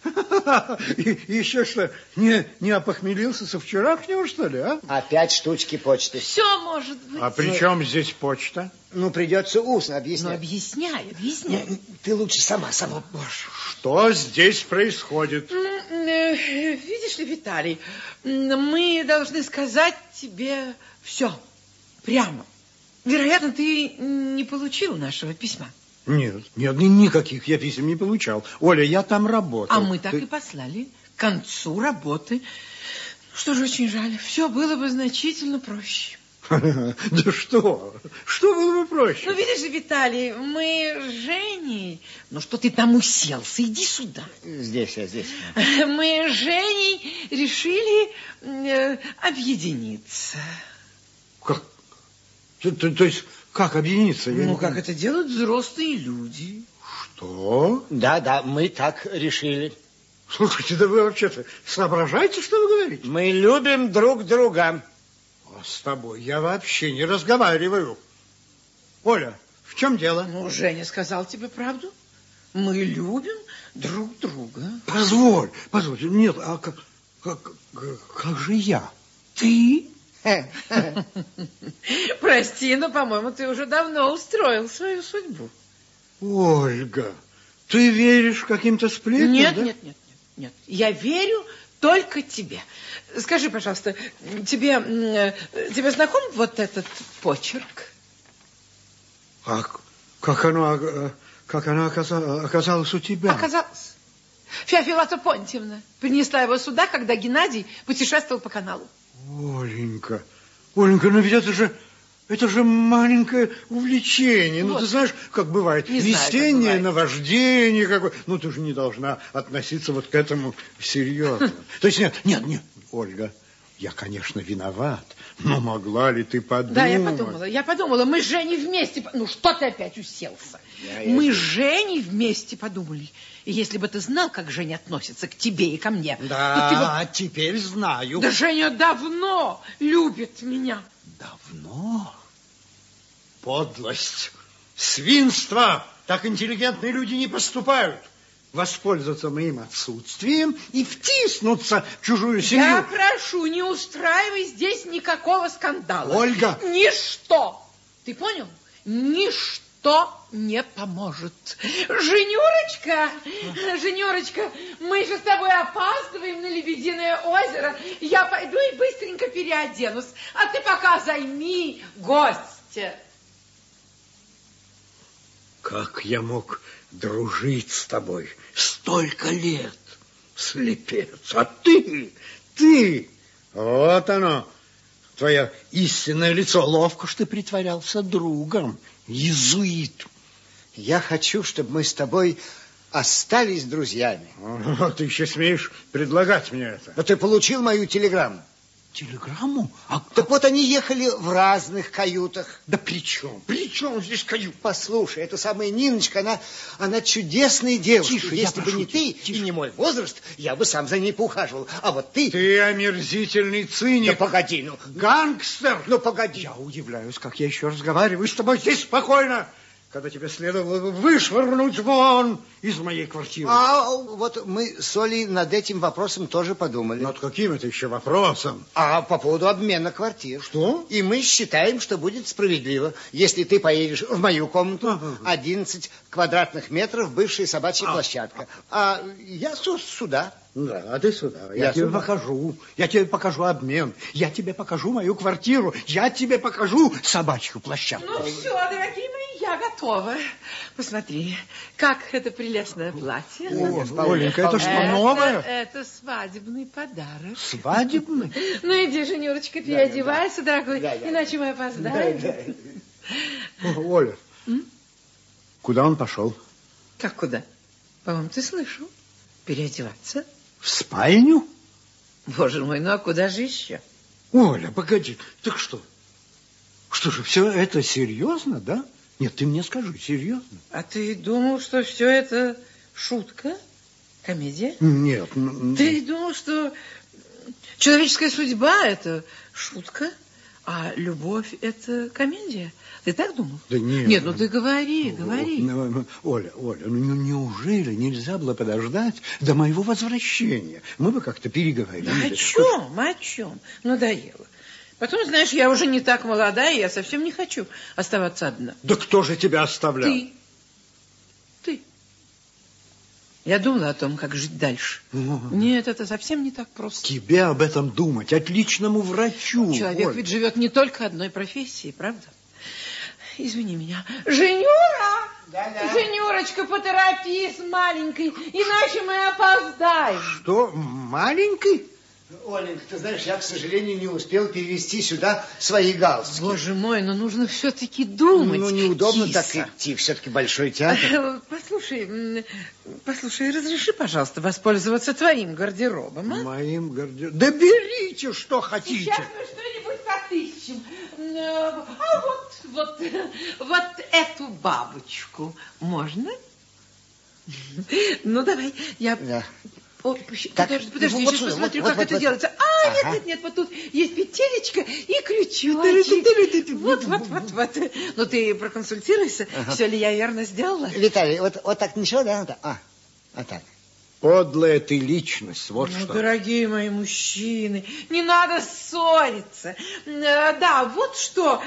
Еще что, не опохмелился со вчерашнего, что ли, а? Опять штучки почты. Все может быть. А при чем здесь почта? Ну, придется устно объяснять. Ну, объясняй. Ты лучше сама. Что здесь происходит? Видишь ли, Виталий, мы должны сказать тебе все прямо. Вероятно, ты не получил нашего письма. Нет, никаких я писем не получал. Оля, я там работал. А мы так и послали к концу работы. Что же, очень жаль. Все было бы значительно проще. Да что? Что было бы проще? Ну, видишь же, Виталий, мы с Женей... Ну, что ты там уселся? Иди сюда. Здесь, я здесь. Мы с Женей решили объединиться. Как? То есть, как объединиться? Ну, как это делают взрослые люди. Что? Да, мы так решили. Слушайте, да вы вообще-то соображаете, что вы говорите? Мы любим друг друга. С тобой я вообще не разговариваю. Оля, в чем дело? Ну, Женя сказал тебе правду. Мы любим друг друга. Позволь. Нет, а как же я? Ты? Прости, но, по-моему, ты уже давно устроил свою судьбу. Ольга, ты веришь каким-то сплетням? Нет. Я верю только тебе. Скажи, пожалуйста, тебе знаком вот этот почерк? А как она оказалась у тебя? Оказалось. Феофилата Понтьевна принесла его сюда, когда Геннадий путешествовал по каналу. Оленька, ну ведь это же маленькое увлечение. Вот. Ну, ты знаешь, как бывает, весеннее наваждение какое. Ну, ты же не должна относиться вот к этому серьезно. То есть нет, Ольга, я, конечно, виноват, но могла ли ты подумать? Да, я подумала. Мы с Женей вместе... Ну, что ты опять уселся? Мы с Женей вместе подумали. И если бы ты знал, как Женя относится к тебе и ко мне... Да, теперь знаю. Да Женя давно любит меня. Давно? Подлость, свинство. Так интеллигентные люди не поступают. Воспользоваться моим отсутствием и втиснуться в чужую семью. Я прошу, не устраивай здесь никакого скандала. Ольга! Ничто, ты понял? Ничто не поможет. Женюрочка, мы же с тобой опаздываем на Лебединое озеро. Я пойду и быстренько переоденусь, а ты пока займи гостя. Как я мог дружить с тобой столько лет, слепец, а ты, вот оно, твое истинное лицо, ловко ж ты притворялся другом, иезуит. Я хочу, чтобы мы с тобой остались друзьями. Ты еще смеешь предлагать мне это? Но ты получил мою телеграмму. Телеграмму? Так вот, они ехали в разных каютах. Да при чем? При чем здесь кают? Послушай, эта самая Ниночка, она чудесная девушка. Тише, если бы не ты и не мой возраст, я бы сам за ней поухаживал. А вот ты... Ты омерзительный циник. Да погоди, ну. Гангстер. Ну, погоди. Я удивляюсь, как я еще разговариваю с тобой здесь спокойно, когда тебе следовало вышвырнуть вон из моей квартиры. А вот мы с Олей над этим вопросом тоже подумали. Над каким это еще вопросом? А по поводу обмена квартир. Что? И мы считаем, что будет справедливо, если ты поедешь в мою комнату, 11 квадратных метров, бывшая собачья площадка. А я сюда. Да, а ты сюда. Я тебе покажу обмен. Я тебе покажу мою квартиру. Я тебе покажу собачью площадку. Ну все, дорогие мои, я готова. Посмотри, как это прелестное платье. Оленька, это что, новое? Это свадебный подарок. Свадебный? Ну иди, Женюрочка, переодевайся, дорогой, иначе мы опоздаем. Оля, куда он пошел? Как куда? По-моему, ты слышал? Переодеваться. В спальню? Боже мой, ну а куда же еще? Оля, погоди, так что? Что же, все это серьезно, да? Нет, ты мне скажи, серьезно? А ты думал, что все это шутка? Комедия? Нет. Ты думал, что человеческая судьба – это шутка, а любовь – это комедия? Ты так думал? Да нет. Нет, ну ты говори. Оля, ну неужели нельзя было подождать до моего возвращения? Мы бы как-то переговорили. Да о чем? Надоело. Потом, знаешь, я уже не так молода, и я совсем не хочу оставаться одна. Да кто же тебя оставлял? Ты. Я думала о том, как жить дальше. Нет, это совсем не так просто. Тебе об этом думать, отличному врачу. Человек ведь живет не только одной профессией, правда? Извини меня. Женюра! Да. Женюрочка, поторопись, маленькой, иначе мы опоздаем. Что, маленький? Оленька, ты знаешь, я, к сожалению, не успел перевести сюда свои галстуки. Боже мой, но нужно все-таки думать. Ну, неудобно киса. так идти, все-таки большой театр. Послушай, разреши, пожалуйста, воспользоваться твоим гардеробом, а? Моим гардеробом? Да берите, что хотите. Сейчас мы что-нибудь отыщем. Вот эту бабочку можно? Ну, давай, я... Да. Подожди, вот сейчас сюда, посмотрю, вот, как это вот. делается. Нет, вот тут есть петелечка и крючочек. Вот. Ну, ты проконсультируйся, все ли я верно сделала. Виталий, вот так ничего, да? Вот так. Подлая ты личность, вот что. Дорогие мои мужчины, не надо ссориться. Да, вот что.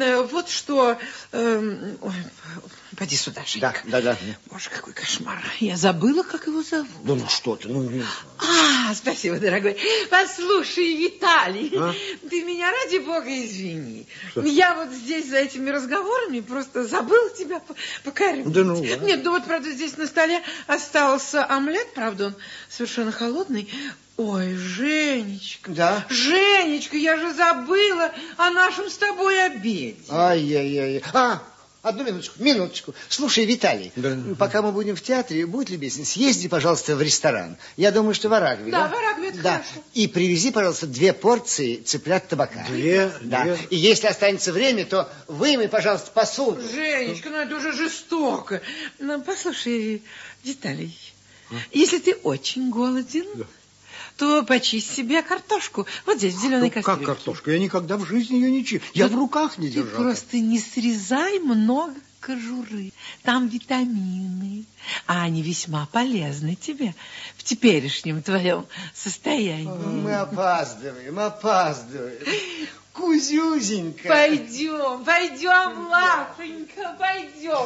Поди сюда, Женька. Да. Боже, какой кошмар. Я забыла, как его зовут. Да ну что ты, Спасибо, дорогой. Послушай, Виталий, ты меня, ради бога, извини. Что? Я вот здесь за этими разговорами просто забыла тебя покорить. Да ну ладно. Нет, вот, правда, здесь на столе остался омлет, правда, он совершенно холодный. Ой, Женечка. Да? Женечка, я же забыла о нашем с тобой обеде. Ай-яй-яй. Одну минуточку. Слушай, Виталий, пока мы будем в театре, будь любезен, съезди, пожалуйста, в ресторан. Я думаю, что в Арагове. Да, в Арагове, это хорошо. И привези, пожалуйста, 2 порции цыплят табака. Две? И если останется время, то вымой, пожалуйста, посуду. Женечка, ну это уже жестоко. Ну, послушай, Виталий, если ты очень голоден... то почисть себе картошку. Вот здесь, в зеленой кастрюльке. Как картошку? Я никогда в жизни ее не чистил. Я в руках не держал. Ты просто не срезай много кожуры. Там витамины. А они весьма полезны тебе в теперешнем твоем состоянии. Мы опаздываем. Кузюзенька. Пойдем, Лапонька, пойдем.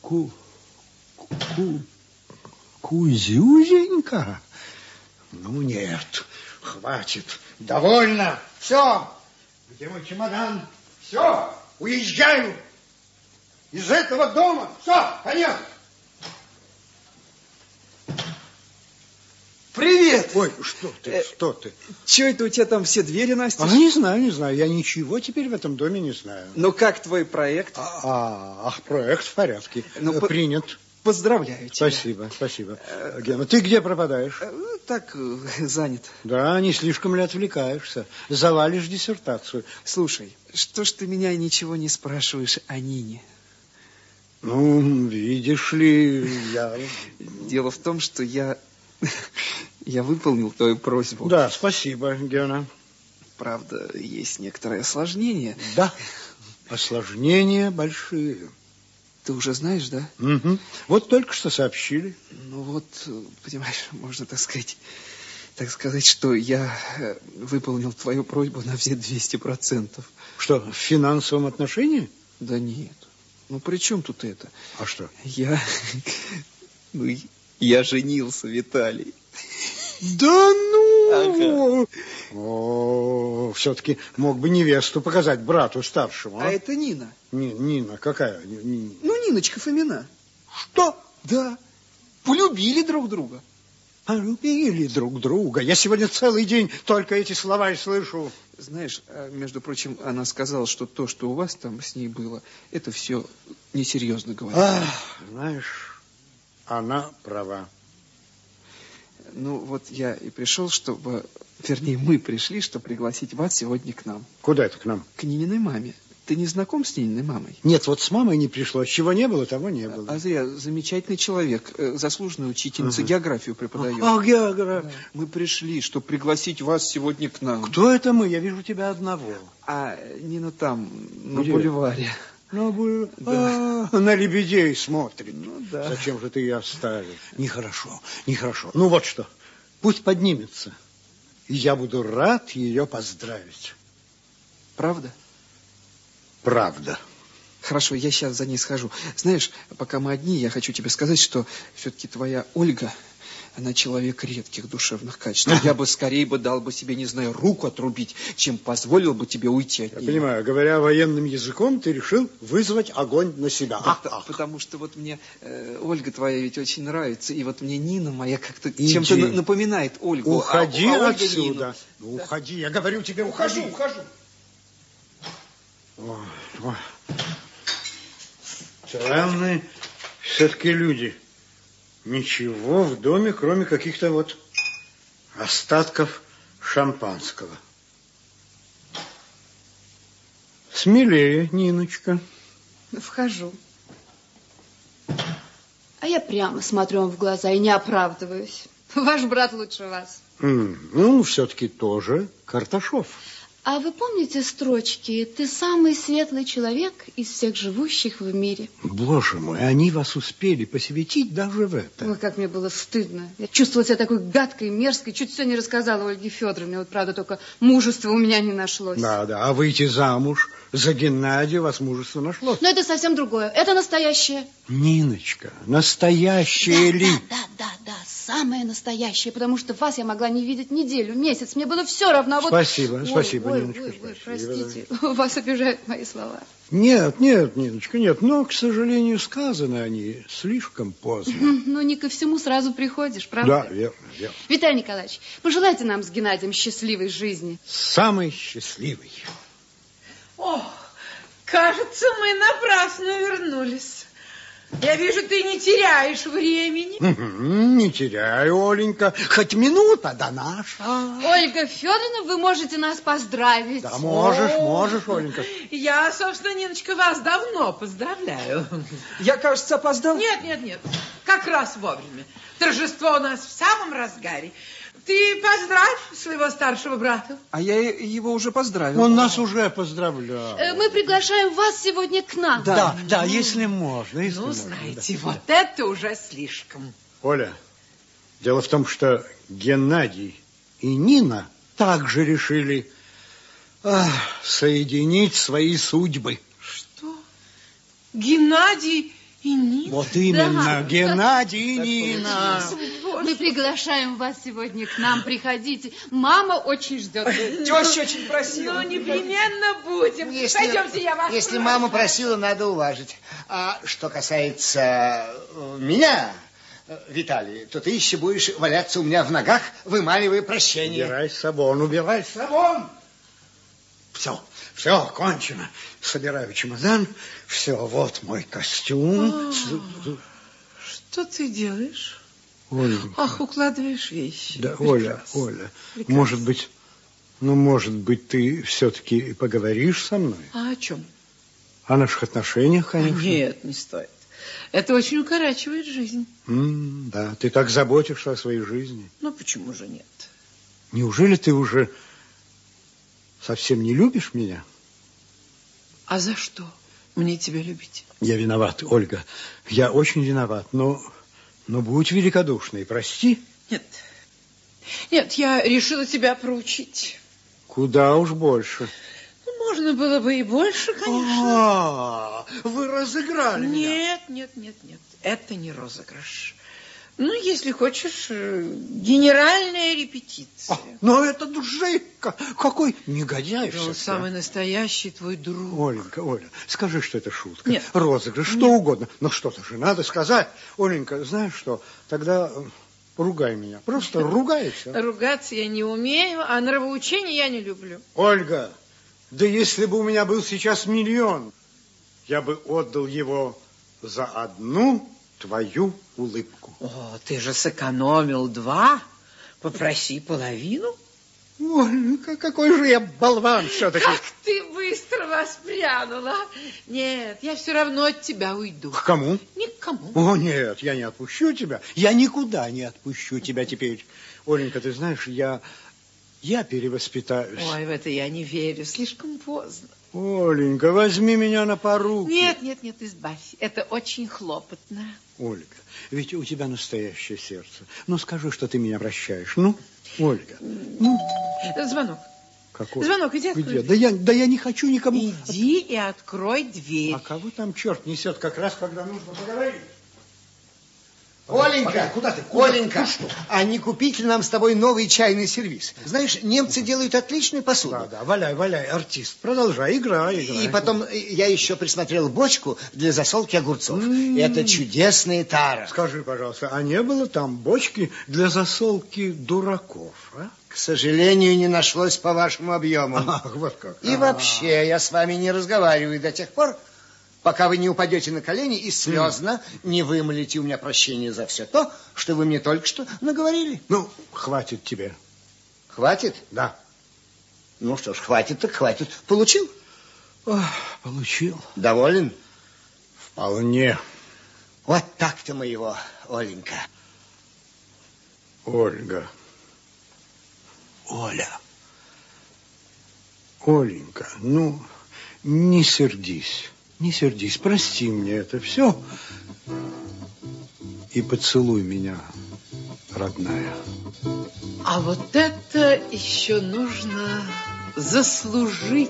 Кузюзенька? Ну, нет, хватит, довольно, все. Где мой чемодан? Все, уезжаю из этого дома. Все, конец. Привет! Ой, что ты? Чего это у тебя там все двери настежь? Не знаю, я ничего теперь в этом доме не знаю. Ну, как твой проект? Проект в порядке, принят. Поздравляю тебя. Спасибо. Гена, ты где пропадаешь? Так, занят. Да, не слишком ли отвлекаешься? Завалишь диссертацию. Слушай, что ж ты меня ничего не спрашиваешь о Нине? Ну, видишь ли, я... Дело в том, что я выполнил твою просьбу. Да, спасибо, Гена. Правда, есть некоторые осложнения. Да, осложнения большие. Ты уже знаешь, да? Угу. Вот только что сообщили. Ну вот, понимаешь, можно так сказать, что я выполнил твою просьбу на все 200%. Что, в финансовом отношении? Да нет. Ну, при чем тут это? А что? Я женился, Виталий. Да ну! Ага. Все-таки мог бы невесту показать брату старшему. А это Нина. Нина, какая? Ну, Ниночка Фомина. Что? Да. Полюбили друг друга. Полюбили друг друга. Я сегодня целый день только эти слова и слышу. Знаешь, между прочим, она сказала, что то, что у вас там с ней было, это все несерьезно говоря. Знаешь, она права. Ну, вот я и пришел, мы пришли, чтобы пригласить вас сегодня к нам. Куда это к нам? К Нининой маме. Ты не знаком с Нининой мамой? Нет, вот с мамой не пришлось. Чего не было, того не было. А зря. Замечательный человек, заслуженная учительница, географию преподает. География. Да. Мы пришли, чтобы пригласить вас сегодня к нам. Кто это мы? Я вижу тебя одного. А Нина там, на Где? бульваре. Да. На лебедей смотрит. Ну, да. Зачем же ты ее оставил? Нехорошо, нехорошо. Ну вот что, пусть поднимется. И я буду рад ее поздравить. Правда? Правда. Хорошо, я сейчас за ней схожу. Знаешь, пока мы одни, я хочу тебе сказать, что все-таки твоя Ольга, она человек редких душевных качеств. Я бы скорее дал бы себе, не знаю, руку отрубить, чем позволил бы тебе уйти от нее. Я понимаю, говоря военным языком, ты решил вызвать огонь на себя. Да, потому что вот мне Ольга твоя ведь очень нравится, и вот мне Нина моя как-то чем-то напоминает Ольгу. Уходи отсюда. Нину. Ну, уходи, я говорю тебе, уходи. Ухожу. Ой. Странные все-таки люди. Ничего в доме, кроме каких-то вот остатков шампанского. Смелее, Ниночка. Вхожу. А я прямо смотрю вам в глаза и не оправдываюсь. Ваш брат лучше вас. Ну, все-таки тоже Карташов. А вы помните строчки «Ты самый светлый человек из всех живущих в мире»? Боже мой, они вас успели посвятить даже в это. Ой, как мне было стыдно. Я чувствовала себя такой гадкой, мерзкой. Чуть все не рассказала Ольге Федоровне. Вот, правда, только мужества у меня не нашлось. Да, а выйти замуж за Геннадия у вас мужество нашлось. Но это совсем другое. Это настоящее. Ниночка, настоящее ли? Да, самое настоящее. Потому что вас я могла не видеть неделю, месяц. Мне было все равно. Спасибо, Ниночка, спасибо. Простите, вас обижают мои слова. Нет, Ниночка, нет. Но, к сожалению, сказаны они слишком поздно. Ну, не ко всему сразу приходишь, правда? Да, верно. Виталий Николаевич, пожелайте нам с Геннадием счастливой жизни. Самый счастливый. Ох, кажется, мы напрасно вернулись. Я вижу, ты не теряешь времени. Не теряю, Оленька. Хоть минута до наша. Ольга Федоровна, вы можете нас поздравить. Да, можешь, Оленька. Я, собственно, Ниночка, вас давно поздравляю. Я, кажется, опоздал. Нет. Как раз вовремя. Торжество у нас в самом разгаре. Ты поздравь своего старшего брата. А я его уже поздравил. Он нас уже поздравлял. Мы приглашаем вас сегодня к нам. Да, если можно. Знаете, вот это уже слишком. Оля, дело в том, что Геннадий и Нина также решили соединить свои судьбы. Что? Геннадий и Нина? Вот именно, Геннадий и Нина. Мы приглашаем вас сегодня к нам. Приходите. Мама очень ждет. Теща очень просила. Ну, непременно будем. Пойдемте, я вас Если провожу. мама просила, надо уважить. А что касается меня, Виталий, то ты еще будешь валяться у меня в ногах, вымаливая прощение. Убирай сабон. Все, кончено. Собираю чемодан. Все, вот мой костюм. Что ты делаешь? Оля. Ах, укладываешь вещи. Да, Прекрасно. Оля, Прекрасно. может быть, ты все-таки поговоришь со мной? А о чем? О наших отношениях, конечно. Нет, не стоит. Это очень укорачивает жизнь. Да, ты так заботишься о своей жизни. Ну, почему же нет? Неужели ты уже совсем не любишь меня? А за что мне тебя любить? Я виноват, Ольга. Я очень виноват, но будь великодушной, прости. Нет, я решила тебя проучить. Куда уж больше. Ну, можно было бы и больше, конечно. Вы разыграли меня. Нет. Это не розыгрыш. Ну, если хочешь, генеральная репетиция. Но это Джейка. Какой негодяй все. Самый настоящий твой друг. Оленька, Оля, скажи, что это шутка. Нет. Розыгрыш, что угодно. Но что-то же надо сказать. Оленька, знаешь что, тогда ругай меня. Просто ругай и все. Ругаться я не умею, а нравоучение я не люблю. Ольга, да если бы у меня был сейчас 1 миллион, я бы отдал его за одну твою улыбку. О, ты же сэкономил 2. Попроси половину. Оленька, какой же я болван все-таки. Как ты быстро воспрянула. Нет, я все равно от тебя уйду. К кому? Ни к кому. О, нет, я не отпущу тебя. Я никуда не отпущу тебя теперь. Оленька, ты знаешь, я перевоспитаюсь. Ой, в это я не верю. Слишком поздно. Оленька, возьми меня на поруки. Нет, избавь. Это очень хлопотно. Ольга, ведь у тебя настоящее сердце. Ну, скажи, что ты меня прощаешь. Ну, Ольга. Ну. Звонок. Какой? Звонок, иди открой. Где? Да я не хочу никому... Иди и открой дверь. А кого там черт несет как раз, когда нужно поговорить? Оленька, куда ты? Оленька, а не купить ли нам с тобой новый чайный сервиз? Знаешь, немцы делают отличную посуду. Да, валяй, артист. Продолжай, играй. И потом я еще присмотрел бочку для засолки огурцов. Это чудесная тара. Скажи, пожалуйста, а не было там бочки для засолки дураков, а? К сожалению, не нашлось по вашему объему. Ах, вот как. И вообще, я с вами не разговариваю до тех пор, пока вы не упадете на колени и слезно не вымолите у меня прощения за все то, что вы мне только что наговорили. Ну, хватит тебе. Хватит? Да. Ну что ж, хватит так хватит. Получил? Ох, получил. Доволен? Вполне. Вот так-то моего, Оленька. Ольга. Оля. Оленька, ну, не сердись. Не сердись, прости мне это все. И поцелуй меня, родная. А вот это еще нужно заслужить.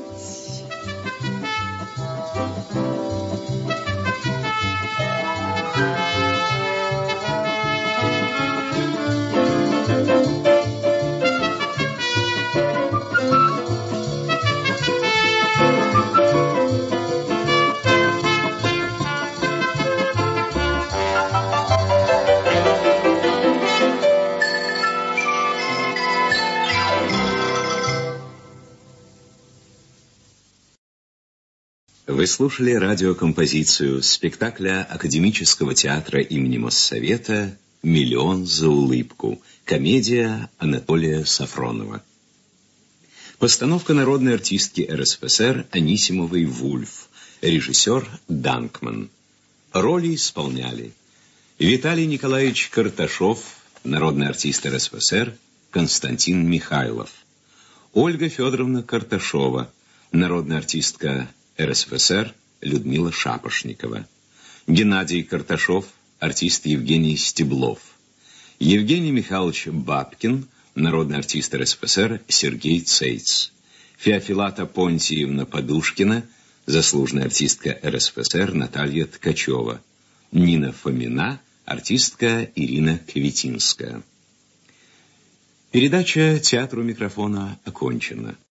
Вы слушали радиокомпозицию спектакля Академического театра имени Моссовета «Миллион за улыбку». Комедия Анатолия Сафронова. Постановка народной артистки РСФСР Анисимовой «Вульф». Режиссер Данкман. Роли исполняли Виталий Николаевич Карташов, народный артист РСФСР, Константин Михайлов. Ольга Федоровна Карташова, народная артистка РСФСР Людмила Шапошникова. Геннадий Карташов, артист Евгений Стеблов. Евгений Михайлович Бабкин, народный артист РСФСР Сергей Цейц. Феофилата Понтиевна Подушкина, заслуженная артистка РСФСР Наталья Ткачева. Нина Фомина, артистка Ирина Кветинская. Передача «Театру микрофона» окончена.